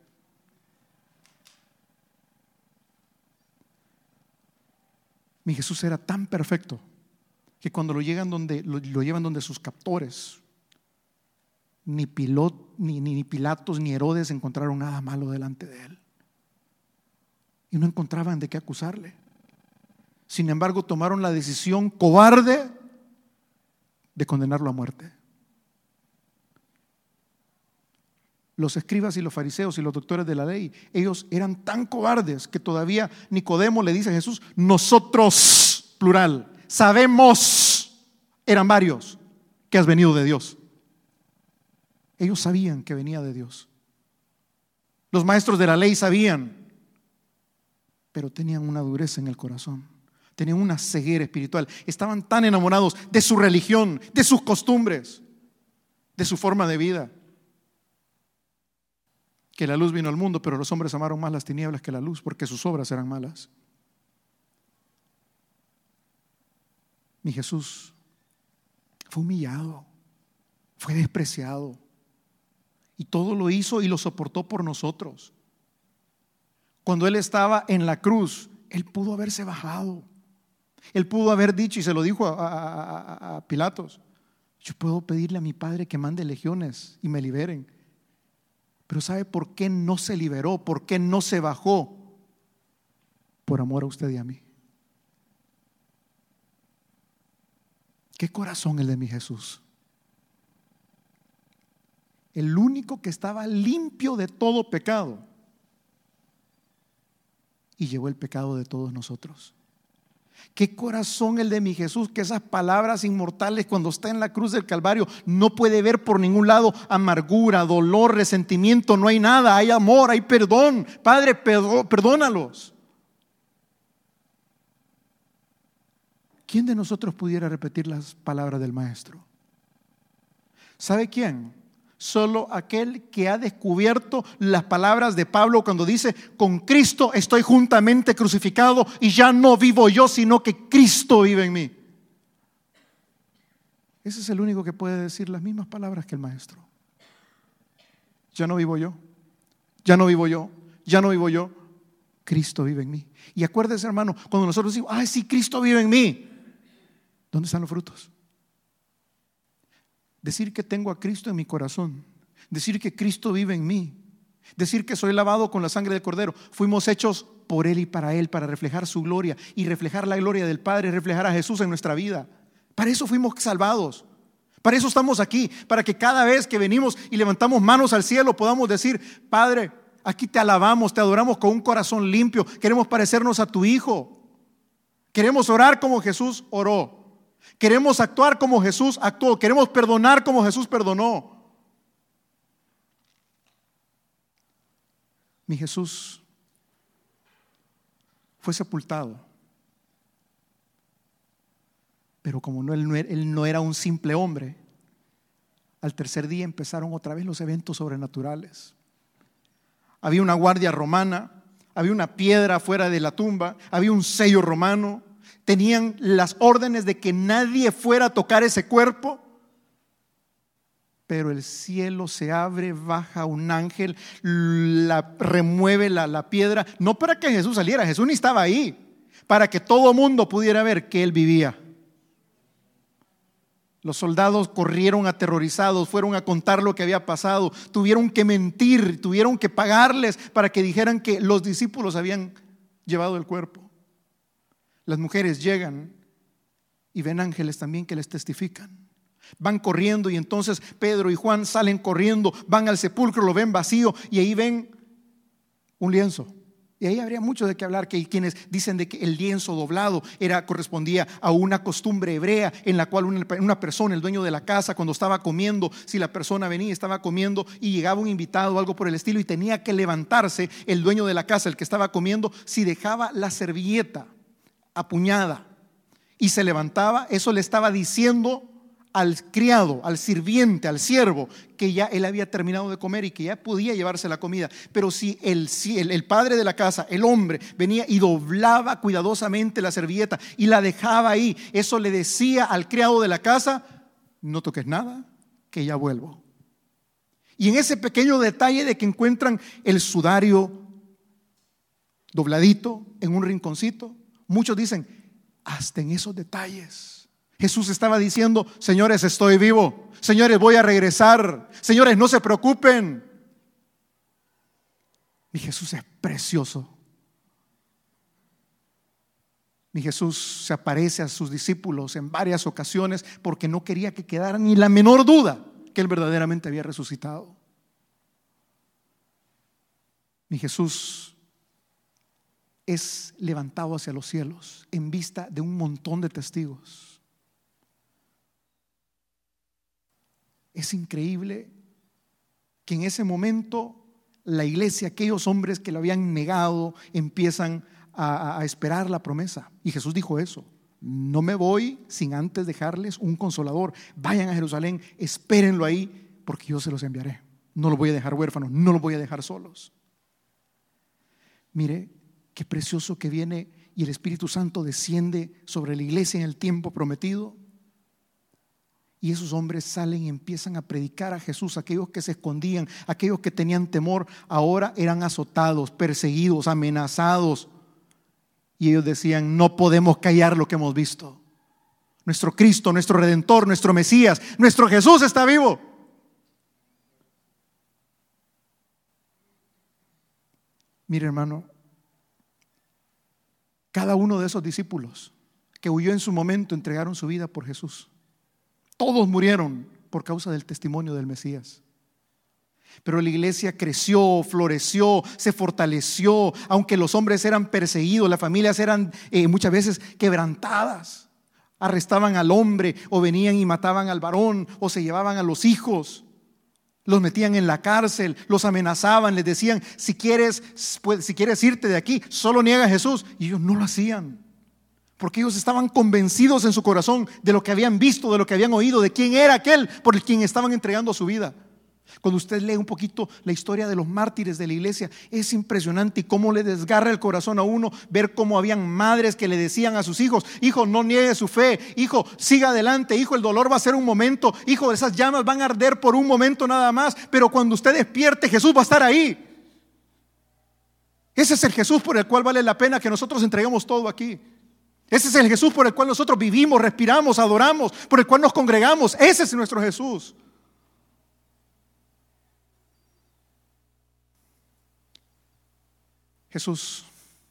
Mi Jesús era tan perfecto que cuando lo, llegan donde, lo, lo llevan donde sus captores, ni, Pilot, ni, ni, ni Pilatos ni Herodes encontraron nada malo delante de Él. Y no encontraban de qué acusarle. Sin embargo, tomaron la decisión cobarde de condenarlo a muerte. Los escribas y los fariseos y los doctores de la ley, ellos eran tan cobardes que todavía Nicodemo le dice a Jesús: nosotros, plural, sabemos, eran varios, que has venido de Dios. Ellos sabían que venía de Dios. Los maestros de la ley sabían, pero tenían una dureza en el corazón. Tenían una ceguera espiritual. Estaban tan enamorados de su religión, de sus costumbres, de su forma de vida, que la luz vino al mundo, pero los hombres amaron más las tinieblas que la luz, porque sus obras eran malas. Mi Jesús fue humillado, fue despreciado, y todo lo hizo y lo soportó por nosotros. Cuando Él estaba en la cruz, Él pudo haberse bajado. Él pudo haber dicho, y se lo dijo a, a, a, a Pilatos: yo puedo pedirle a mi Padre que mande legiones y me liberen. Pero ¿sabe por qué no se liberó? ¿Por qué no se bajó? Por amor a usted y a mí. ¿Qué corazón el de mi Jesús? El único que estaba limpio de todo pecado y llevó el pecado de todos nosotros. ¿Qué corazón el de mi Jesús? Que esas palabras inmortales, cuando está en la cruz del Calvario, no puede ver por ningún lado amargura, dolor, resentimiento. No hay nada, hay amor, hay perdón. Padre, perdónalos. ¿quién de nosotros pudiera repetir las palabras del Maestro? ¿Sabe quién? Solo aquel que ha descubierto las palabras de Pablo cuando dice: con Cristo estoy juntamente crucificado y ya no vivo yo, sino que Cristo vive en mí. Ese es el único que puede decir las mismas palabras que el Maestro. Ya no vivo yo, ya no vivo yo, ya no vivo yo, Cristo vive en mí. Y acuérdese, hermano, cuando nosotros decimos: ay, sí, Cristo vive en mí, ¿dónde están los frutos? Decir que tengo a Cristo en mi corazón, decir que Cristo vive en mí, decir que soy lavado con la sangre del Cordero, fuimos hechos por Él y para Él, para reflejar su gloria y reflejar la gloria del Padre, reflejar a Jesús en nuestra vida. Para eso fuimos salvados, para eso estamos aquí, para que cada vez que venimos y levantamos manos al cielo podamos decir: Padre, aquí te alabamos, te adoramos con un corazón limpio, queremos parecernos a tu Hijo, queremos orar como Jesús oró, queremos actuar como Jesús actuó, queremos perdonar como Jesús perdonó. Mi Jesús fue sepultado, pero como no, él, no era, él no era un simple hombre, al tercer día empezaron otra vez los eventos sobrenaturales. Había una guardia romana, había una piedra fuera de la tumba, había un sello romano, tenían las órdenes de que nadie fuera a tocar ese cuerpo. Pero el cielo se abre, baja un ángel, la, remueve la, la piedra, no para que Jesús saliera, Jesús ni estaba ahí, para que todo mundo pudiera ver que Él vivía. Los soldados corrieron aterrorizados, fueron a contar lo que había pasado, tuvieron que mentir, tuvieron que pagarles para que dijeran que los discípulos habían llevado el cuerpo. Las mujeres llegan y ven ángeles también que les testifican. Van corriendo y entonces Pedro y Juan salen corriendo, van al sepulcro, lo ven vacío y ahí ven un lienzo. Y ahí habría mucho de qué hablar, que hay quienes dicen de que el lienzo doblado era, correspondía a una costumbre hebrea en la cual una, una persona, el dueño de la casa, cuando estaba comiendo, si la persona venía y estaba comiendo y llegaba un invitado o algo por el estilo y tenía que levantarse, el dueño de la casa, el que estaba comiendo, si dejaba la servilleta apuñada y se levantaba, eso le estaba diciendo al criado, al sirviente, al siervo, que ya él había terminado de comer y que ya podía llevarse la comida. Pero si el, si el, el padre de la casa, el hombre, venía y doblaba cuidadosamente la servilleta y la dejaba ahí, eso le decía al criado de la casa: no toques nada, que ya vuelvo. Y en ese pequeño detalle de que encuentran el sudario dobladito en un rinconcito, muchos dicen: hasta en esos detalles Jesús estaba diciendo: señores, estoy vivo, señores, voy a regresar, señores, no se preocupen. Mi Jesús es precioso. Mi Jesús se aparece a sus discípulos en varias ocasiones porque no quería que quedara ni la menor duda que Él verdaderamente había resucitado. Mi Jesús es levantado hacia los cielos en vista de un montón de testigos. Es increíble que en ese momento la iglesia, aquellos hombres que lo habían negado, empiezan a, a esperar la promesa. Y Jesús dijo eso: no me voy sin antes dejarles un consolador. Vayan a Jerusalén, espérenlo ahí, porque yo se los enviaré. No los voy a dejar huérfanos, no los voy a dejar solos. Mire qué precioso que viene y el Espíritu Santo desciende sobre la iglesia en el tiempo prometido. Y esos hombres salen y empiezan a predicar a Jesús. Aquellos que se escondían, aquellos que tenían temor, ahora eran azotados, perseguidos, amenazados. Y ellos decían: no podemos callar lo que hemos visto. Nuestro Cristo, nuestro Redentor, nuestro Mesías, nuestro Jesús está vivo. Mire, hermano, cada uno de esos discípulos que huyó en su momento entregaron su vida por Jesús. Todos murieron por causa del testimonio del Mesías. Pero la iglesia creció, floreció, se fortaleció, aunque los hombres eran perseguidos, las familias eran eh, muchas veces quebrantadas. Arrestaban al hombre, o venían y mataban al varón, o se llevaban a los hijos, los metían en la cárcel, los amenazaban, les decían: si quieres, pues, si quieres irte de aquí, solo niega a Jesús. Y ellos no lo hacían. Porque ellos estaban convencidos en su corazón de lo que habían visto, de lo que habían oído, de quién era aquel por el quien estaban entregando su vida. Cuando usted lee un poquito la historia de los mártires de la iglesia, es impresionante y cómo le desgarra el corazón a uno ver cómo habían madres que le decían a sus hijos: hijo, no niegue su fe, hijo, siga adelante, hijo, el dolor va a ser un momento, hijo, esas llamas van a arder por un momento nada más, pero cuando usted despierte, Jesús va a estar ahí. Ese es el Jesús por el cual vale la pena que nosotros entreguemos todo aquí. Ese es el Jesús por el cual nosotros vivimos, respiramos, adoramos, por el cual nos congregamos. Ese es nuestro Jesús. Jesús,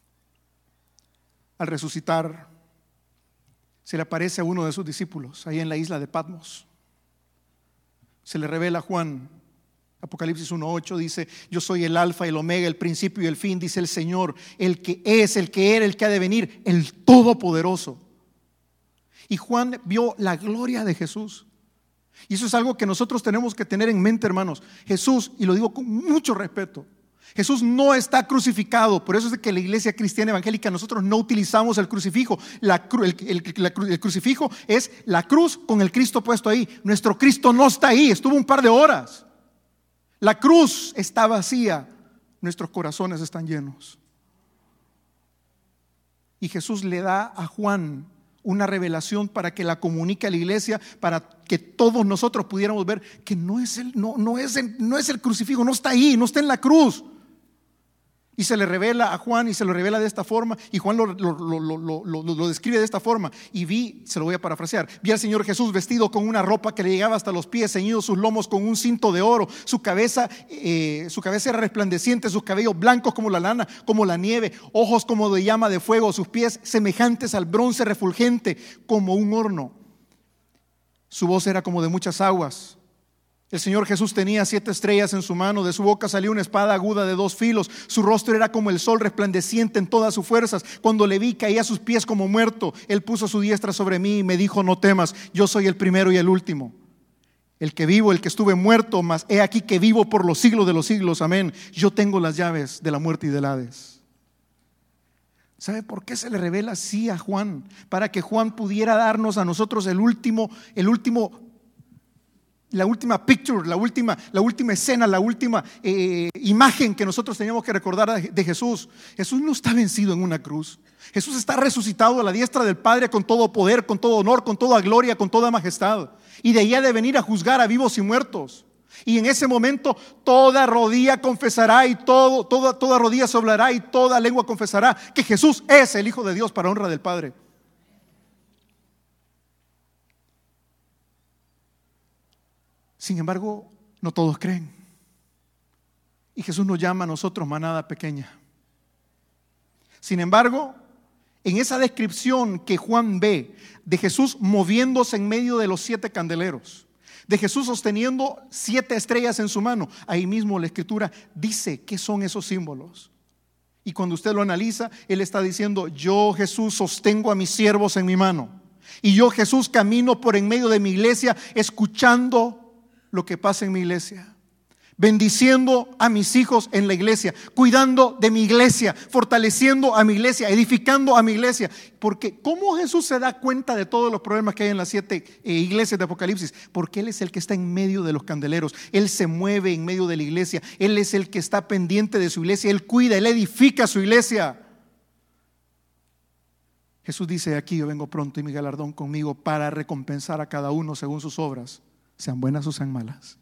al resucitar, se le aparece a uno de sus discípulos ahí en la isla de Patmos. Se le revela a Juan. Apocalipsis uno ocho dice: yo soy el alfa y el omega, el principio y el fin, dice el Señor, el que es, el que era, el que ha de venir, el todopoderoso. Y Juan vio la gloria de Jesús. Y eso es algo que nosotros tenemos que tener en mente, hermanos. Jesús, y lo digo con mucho respeto, Jesús no está crucificado. Por eso es de que la iglesia cristiana evangélica nosotros no utilizamos el crucifijo. La, el, el, la, el crucifijo es la cruz con el Cristo puesto ahí. Nuestro Cristo no está ahí, estuvo un par de horas. La cruz está vacía, nuestros corazones están llenos. Y Jesús le da a Juan una revelación para que la comunique a la iglesia, para que todos nosotros pudiéramos ver que no es el, no, no es el, no es el crucifijo, no está ahí, no está en la cruz. Y se le revela a Juan y se lo revela de esta forma. Y Juan lo, lo, lo, lo, lo, lo, lo describe de esta forma. Y vi, se lo voy a parafrasear, vi al Señor Jesús vestido con una ropa que le llegaba hasta los pies, ceñido sus lomos con un cinto de oro. Su cabeza, eh, su cabeza era resplandeciente, sus cabellos blancos como la lana, como la nieve, ojos como de llama de fuego, sus pies semejantes al bronce refulgente como un horno. Su voz era como de muchas aguas. El Señor Jesús tenía siete estrellas en su mano, de su boca salió una espada aguda de dos filos, su rostro era como el sol resplandeciente en todas sus fuerzas. Cuando le vi caí a sus pies como muerto. Él puso su diestra sobre mí y me dijo: no temas, yo soy el primero y el último, el que vivo, el que estuve muerto, mas he aquí que vivo por los siglos de los siglos, amén. Yo tengo las llaves de la muerte y del Hades. ¿Sabe por qué se le revela así a Juan? Para que Juan pudiera darnos a nosotros el último, el último la última picture, la última, la última escena, la última eh, imagen que nosotros teníamos que recordar de, de Jesús. Jesús no está vencido en una cruz. Jesús está resucitado a la diestra del Padre con todo poder, con todo honor, con toda gloria, con toda majestad. Y de ahí ha de venir a juzgar a vivos y muertos. Y en ese momento toda rodilla confesará y todo, toda, toda rodilla se doblará y toda lengua confesará que Jesús es el Hijo de Dios para honra del Padre. Sin embargo, no todos creen. Y Jesús nos llama a nosotros manada pequeña. Sin embargo, en esa descripción que Juan ve de Jesús moviéndose en medio de los siete candeleros, de Jesús sosteniendo siete estrellas en su mano, ahí mismo la Escritura dice qué son esos símbolos. Y cuando usted lo analiza, Él está diciendo: yo, Jesús, sostengo a mis siervos en mi mano. Y yo, Jesús, camino por en medio de mi iglesia, escuchando lo que pasa en mi iglesia, bendiciendo a mis hijos en la iglesia, cuidando de mi iglesia, fortaleciendo a mi iglesia, edificando a mi iglesia. Porque ¿cómo Jesús se da cuenta de todos los problemas que hay en las siete eh, iglesias de Apocalipsis? Porque Él es el que está en medio de los candeleros. Él se mueve en medio de la iglesia. Él es el que está pendiente de su iglesia. Él cuida, Él edifica su iglesia. Jesús dice: aquí yo vengo pronto y mi galardón conmigo para recompensar a cada uno según sus obras, sean buenas o sean malas.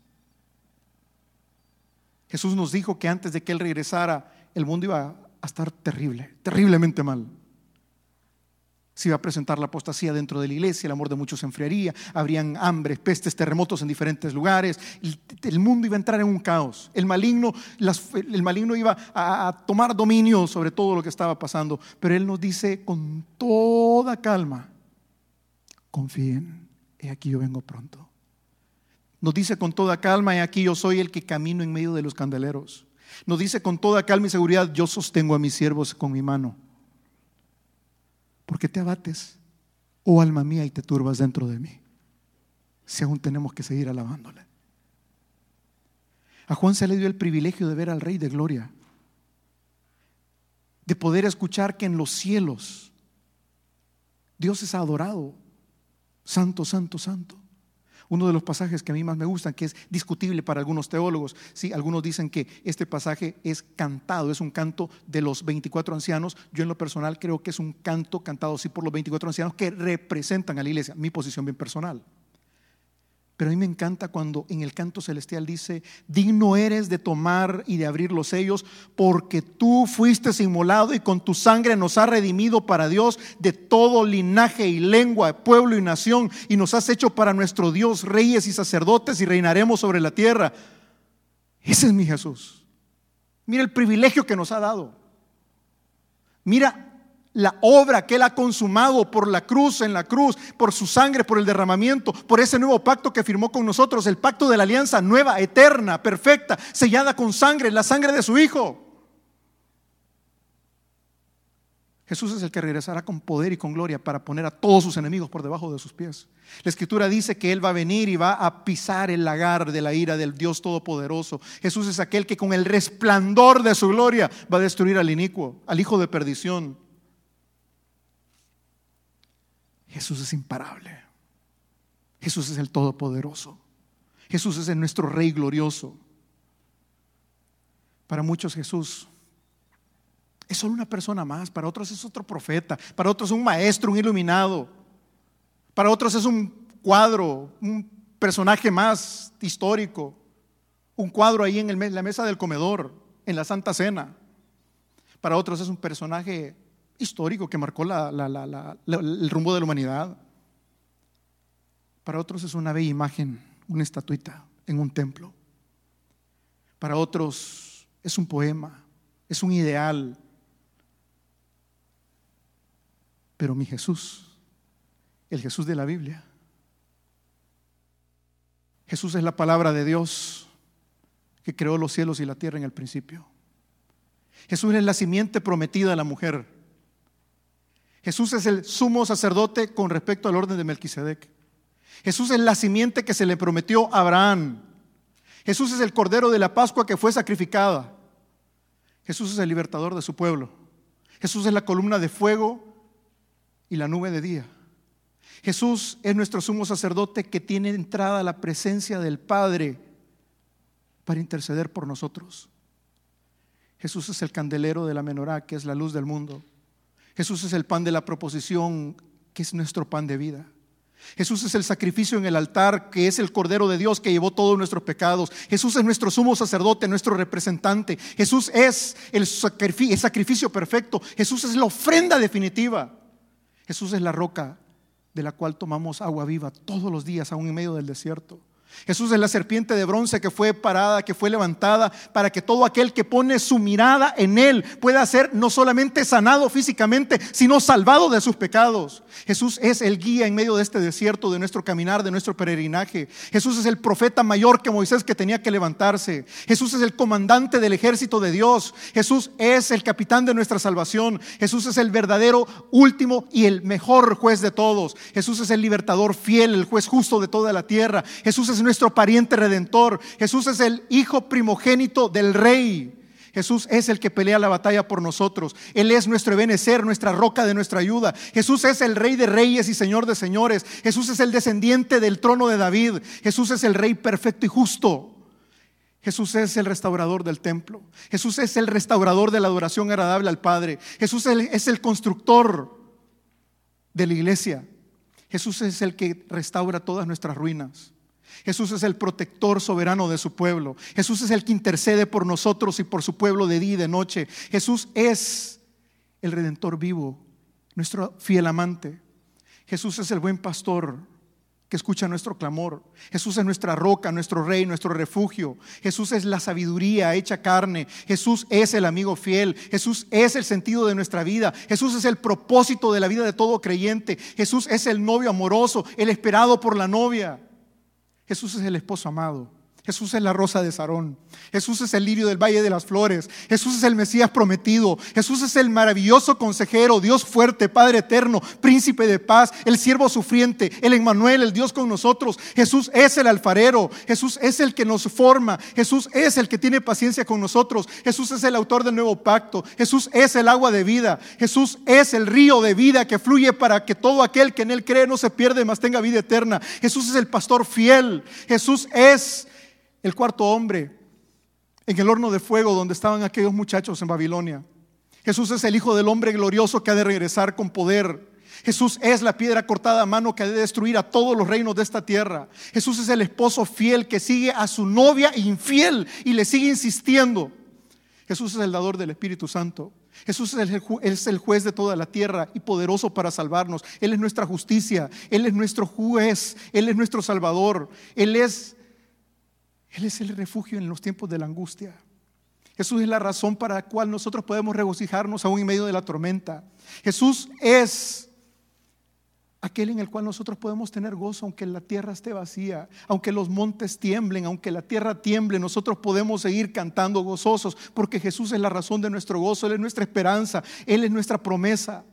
Jesús nos dijo que antes de que Él regresara, el mundo iba a estar terrible, terriblemente mal. Se iba a presentar la apostasía dentro de la iglesia, el amor de muchos se enfriaría, habrían hambres, pestes, terremotos en diferentes lugares. El, el mundo iba a entrar en un caos. El maligno, las, el maligno iba a, a tomar dominio sobre todo lo que estaba pasando. Pero Él nos dice con toda calma: confíen, he aquí yo vengo pronto. Nos dice con toda calma: he aquí yo soy el que camino en medio de los candeleros. Nos dice con toda calma y seguridad: yo sostengo a mis siervos con mi mano. ¿Por qué te abates, oh alma mía, y te turbas dentro de mí? Si aún tenemos que seguir alabándole. A Juan se le dio el privilegio de ver al Rey de Gloria, de poder escuchar que en los cielos Dios es adorado. Santo, santo, santo. Uno de los pasajes que a mí más me gustan, que es discutible para algunos teólogos. Sí, algunos dicen que este pasaje es cantado, es un canto de los veinticuatro ancianos. Yo en lo personal creo que es un canto cantado sí por los veinticuatro ancianos que representan a la iglesia. Mi posición bien personal. Pero a mí me encanta cuando en el canto celestial dice: digno eres de tomar y de abrir los sellos, porque tú fuiste inmolado y con tu sangre nos has redimido para Dios de todo linaje y lengua, pueblo y nación, y nos has hecho para nuestro Dios reyes y sacerdotes y reinaremos sobre la tierra. Ese es mi Jesús. Mira el privilegio que nos ha dado. Mira la obra que Él ha consumado por la cruz, en la cruz, por su sangre, por el derramamiento, por ese nuevo pacto que firmó con nosotros, el pacto de la alianza nueva, eterna, perfecta, sellada con sangre, la sangre de su Hijo. Jesús es el que regresará con poder y con gloria para poner a todos sus enemigos por debajo de sus pies. La Escritura dice que Él va a venir y va a pisar el lagar de la ira del Dios Todopoderoso. Jesús es aquel que con el resplandor de su gloria va a destruir al inicuo, al hijo de perdición. Jesús es imparable. Jesús es el Todopoderoso. Jesús es el nuestro Rey glorioso. Para muchos Jesús es solo una persona más, para otros es otro profeta, para otros es un maestro, un iluminado, para otros es un cuadro, un personaje más histórico, un cuadro ahí en el, la mesa del comedor, en la Santa Cena. Para otros es un personaje histórico que marcó la, la, la, la, la, el rumbo de la humanidad. Para otros es una bella imagen, una estatuita en un templo. Para otros es un poema, es un ideal. Pero mi Jesús, el Jesús de la Biblia, Jesús es la palabra de Dios que creó los cielos y la tierra en el principio. Jesús es la simiente prometida de la mujer. Jesús es el sumo sacerdote con respecto al orden de Melquisedec. Jesús es la simiente que se le prometió a Abraham. Jesús es el cordero de la Pascua que fue sacrificada. Jesús es el libertador de su pueblo. Jesús es la columna de fuego y la nube de día. Jesús es nuestro sumo sacerdote que tiene entrada a la presencia del Padre para interceder por nosotros. Jesús es el candelero de la menorá, que es la luz del mundo. Jesús es el pan de la proposición, que es nuestro pan de vida. Jesús es el sacrificio en el altar, que es el Cordero de Dios que llevó todos nuestros pecados. Jesús es nuestro sumo sacerdote, nuestro representante. Jesús es el sacrificio, el sacrificio perfecto. Jesús es la ofrenda definitiva. Jesús es la roca de la cual tomamos agua viva todos los días, aún en medio del desierto. Jesús es la serpiente de bronce que fue parada, que fue levantada para que todo aquel que pone su mirada en Él pueda ser no solamente sanado físicamente, sino salvado de sus pecados. Jesús es el guía en medio de este desierto, de nuestro caminar, de nuestro peregrinaje. Jesús es el profeta mayor que Moisés, que tenía que levantarse. Jesús es el comandante del ejército de Dios. Jesús es el capitán de nuestra salvación. Jesús es el verdadero, último y el mejor juez de todos. Jesús es el libertador fiel, el juez justo de toda la tierra. Jesús es nuestro pariente redentor. Jesús es el hijo primogénito del rey. Jesús es el que pelea la batalla por nosotros. Él es nuestro Ebenezer, nuestra roca de nuestra ayuda. Jesús es el Rey de reyes y Señor de señores. Jesús es el descendiente del trono de David. Jesús es el Rey perfecto y justo. Jesús es el restaurador del templo. Jesús es el restaurador de la adoración agradable al Padre. Jesús es el, es el constructor de la iglesia. Jesús es el que restaura todas nuestras ruinas. Jesús es el protector soberano de su pueblo. Jesús es el que intercede por nosotros y por su pueblo de día y de noche. Jesús es el redentor vivo, nuestro fiel amante. Jesús es el buen pastor que escucha nuestro clamor. Jesús es nuestra roca, nuestro rey, nuestro refugio. Jesús es la sabiduría hecha carne. Jesús es el amigo fiel. Jesús es el sentido de nuestra vida. Jesús es el propósito de la vida de todo creyente. Jesús es el novio amoroso, el esperado por la novia. Jesús es el esposo amado. Jesús es la rosa de Sarón. Jesús es el lirio del valle de las flores. Jesús es el Mesías prometido. Jesús es el maravilloso consejero, Dios fuerte, Padre eterno, príncipe de paz, el siervo sufriente, el Emmanuel, el Dios con nosotros. Jesús es el alfarero. Jesús es el que nos forma. Jesús es el que tiene paciencia con nosotros. Jesús es el autor del nuevo pacto. Jesús es el agua de vida. Jesús es el río de vida que fluye para que todo aquel que en él cree no se pierde, mas tenga vida eterna. Jesús es el pastor fiel. Jesús es el cuarto hombre en el horno de fuego donde estaban aquellos muchachos en Babilonia. Jesús es el Hijo del hombre glorioso que ha de regresar con poder. Jesús es la piedra cortada a mano que ha de destruir a todos los reinos de esta tierra. Jesús es el esposo fiel que sigue a su novia infiel y le sigue insistiendo. Jesús es el dador del Espíritu Santo. Jesús es el, ju- es el juez de toda la tierra y poderoso para salvarnos. Él es nuestra justicia. Él es nuestro juez. Él es nuestro salvador. Él es Él es el refugio en los tiempos de la angustia. Jesús es la razón para la cual nosotros podemos regocijarnos aún en medio de la tormenta. Jesús es aquel en el cual nosotros podemos tener gozo aunque la tierra esté vacía, aunque los montes tiemblen, aunque la tierra tiemble, nosotros podemos seguir cantando gozosos porque Jesús es la razón de nuestro gozo. Él es nuestra esperanza, Él es nuestra promesa.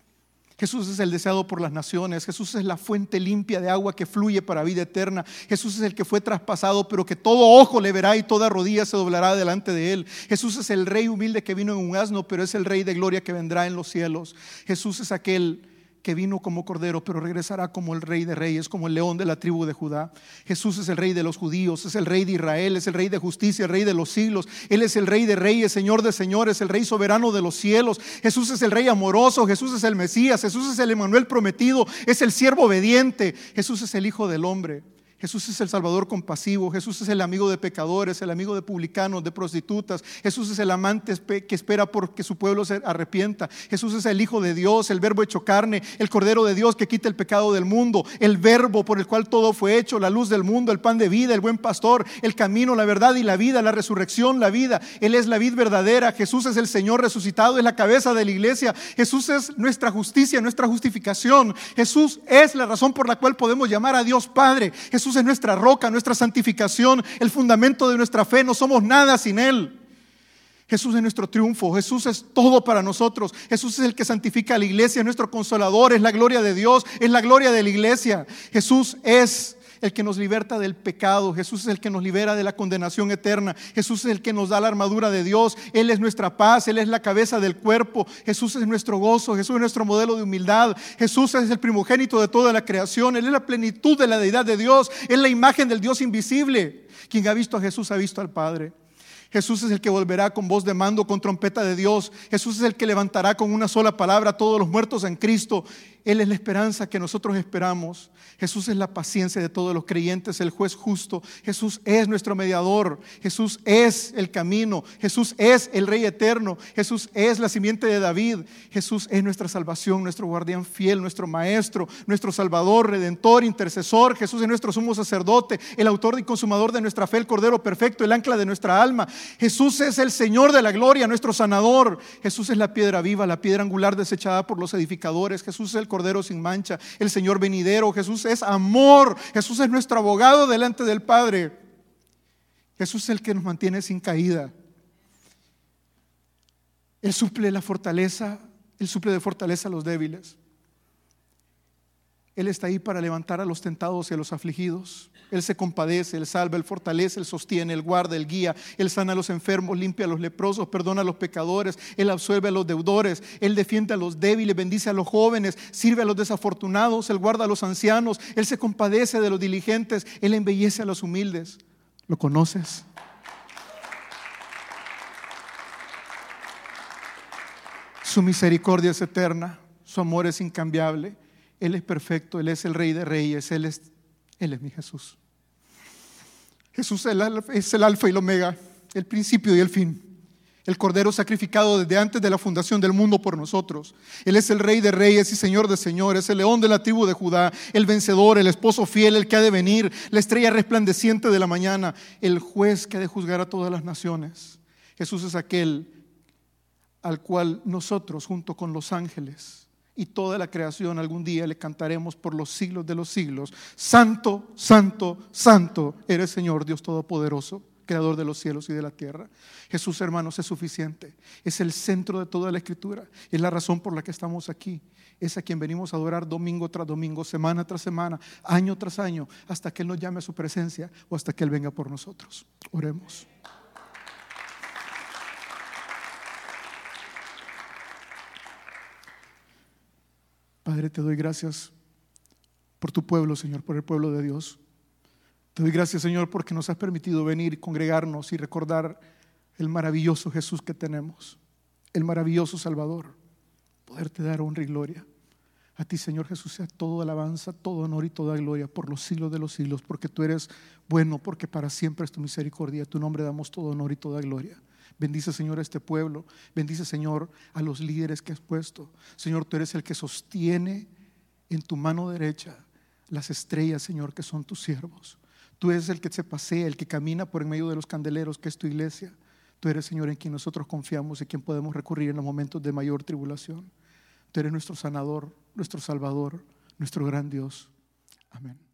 Jesús es el deseado por las naciones. Jesús es la fuente limpia de agua que fluye para vida eterna. Jesús es el que fue traspasado, pero que todo ojo le verá y toda rodilla se doblará delante de él. Jesús es el rey humilde que vino en un asno, pero es el rey de gloria que vendrá en los cielos. Jesús es aquel que vino como cordero, pero regresará como el rey de reyes, como el león de la tribu de Judá. Jesús es el rey de los judíos, es el rey de Israel, es el rey de justicia, el rey de los siglos. Él es el rey de reyes, señor de señores, el rey soberano de los cielos. Jesús es el rey amoroso, Jesús es el Mesías, Jesús es el Emmanuel prometido, es el siervo obediente. Jesús es el Hijo del hombre. Jesús es el Salvador compasivo. Jesús es el amigo de pecadores, el amigo de publicanos, de prostitutas. Jesús es el amante que espera por que su pueblo se arrepienta. Jesús es el Hijo de Dios, el Verbo hecho carne, el Cordero de Dios que quita el pecado del mundo, el Verbo por el cual todo fue hecho, la luz del mundo, el pan de vida, el buen pastor, el camino, la verdad y la vida, la resurrección, la vida. Él es la vid verdadera. Jesús es el Señor resucitado, es la cabeza de la iglesia. Jesús es nuestra justicia, nuestra justificación. Jesús es la razón por la cual podemos llamar a Dios Padre. Jesús es nuestra roca, nuestra santificación, el fundamento de nuestra fe. No somos nada sin Él. Jesús es nuestro triunfo. Jesús es todo para nosotros. Jesús es el que santifica a la iglesia, es nuestro consolador, es la gloria de Dios, es la gloria de la iglesia. Jesús es el que nos liberta del pecado. Jesús es el que nos libera de la condenación eterna. Jesús es el que nos da la armadura de Dios. Él es nuestra paz, Él es la cabeza del cuerpo. Jesús es nuestro gozo, Jesús es nuestro modelo de humildad. Jesús es el primogénito de toda la creación. Él es la plenitud de la deidad de Dios. Es la imagen del Dios invisible. Quien ha visto a Jesús ha visto al Padre. Jesús es el que volverá con voz de mando, con trompeta de Dios. Jesús es el que levantará con una sola palabra a todos los muertos en Cristo. Él es la esperanza que nosotros esperamos. Jesús es la paciencia de todos los creyentes, el juez justo. Jesús es nuestro mediador. Jesús es el camino. Jesús es el Rey eterno. Jesús es la simiente de David. Jesús es nuestra salvación, nuestro guardián fiel, nuestro maestro, nuestro salvador, redentor, intercesor. Jesús es nuestro sumo sacerdote, el autor y consumador de nuestra fe, el cordero perfecto, el ancla de nuestra alma. Jesús es el Señor de la gloria, nuestro sanador. Jesús es la piedra viva, la piedra angular desechada por los edificadores. Jesús es el cordero sin mancha, el Señor venidero. Jesús es amor. Jesús es nuestro abogado delante del Padre. Jesús es el que nos mantiene sin caída. Él suple la fortaleza, Él suple de fortaleza a los débiles. Él está ahí para levantar a los tentados y a los afligidos. Él se compadece, Él salva, Él fortalece, Él sostiene, Él guarda, Él guía. Él sana a los enfermos, limpia a los leprosos, perdona a los pecadores. Él absuelve a los deudores. Él defiende a los débiles, bendice a los jóvenes, sirve a los desafortunados. Él guarda a los ancianos. Él se compadece de los diligentes. Él embellece a los humildes. ¿Lo conoces? Su misericordia es eterna, su amor es incambiable. Él es perfecto, Él es el Rey de Reyes, Él es, Él es mi Jesús. Jesús es el, alfa, es el alfa y el omega, el principio y el fin. El Cordero sacrificado desde antes de la fundación del mundo por nosotros. Él es el Rey de Reyes y Señor de Señores, el León de la tribu de Judá, el vencedor, el esposo fiel, el que ha de venir, la estrella resplandeciente de la mañana, el juez que ha de juzgar a todas las naciones. Jesús es aquel al cual nosotros, junto con los ángeles y toda la creación algún día le cantaremos por los siglos de los siglos: santo, santo, santo eres Señor Dios Todopoderoso, creador de los cielos y de la tierra. Jesús, hermanos, es suficiente. Es el centro de toda la Escritura. Es la razón por la que estamos aquí. Es a quien venimos a adorar domingo tras domingo, semana tras semana, año tras año, hasta que Él nos llame a su presencia o hasta que Él venga por nosotros. Oremos. Padre, te doy gracias por tu pueblo, Señor, por el pueblo de Dios. Te doy gracias, Señor, porque nos has permitido venir y congregarnos y recordar el maravilloso Jesús que tenemos, el maravilloso Salvador. Poderte dar honra y gloria. A ti, Señor Jesús, sea toda alabanza, todo honor y toda gloria por los siglos de los siglos, porque tú eres bueno, porque para siempre es tu misericordia. A tu nombre damos todo honor y toda gloria. Bendice, Señor, a este pueblo. Bendice, Señor, a los líderes que has puesto. Señor, tú eres el que sostiene en tu mano derecha las estrellas, Señor, que son tus siervos. Tú eres el que se pasea, el que camina por en medio de los candeleros, que es tu iglesia. Tú eres, Señor, en quien nosotros confiamos y quien podemos recurrir en los momentos de mayor tribulación. Tú eres nuestro sanador, nuestro salvador, nuestro gran Dios. Amén.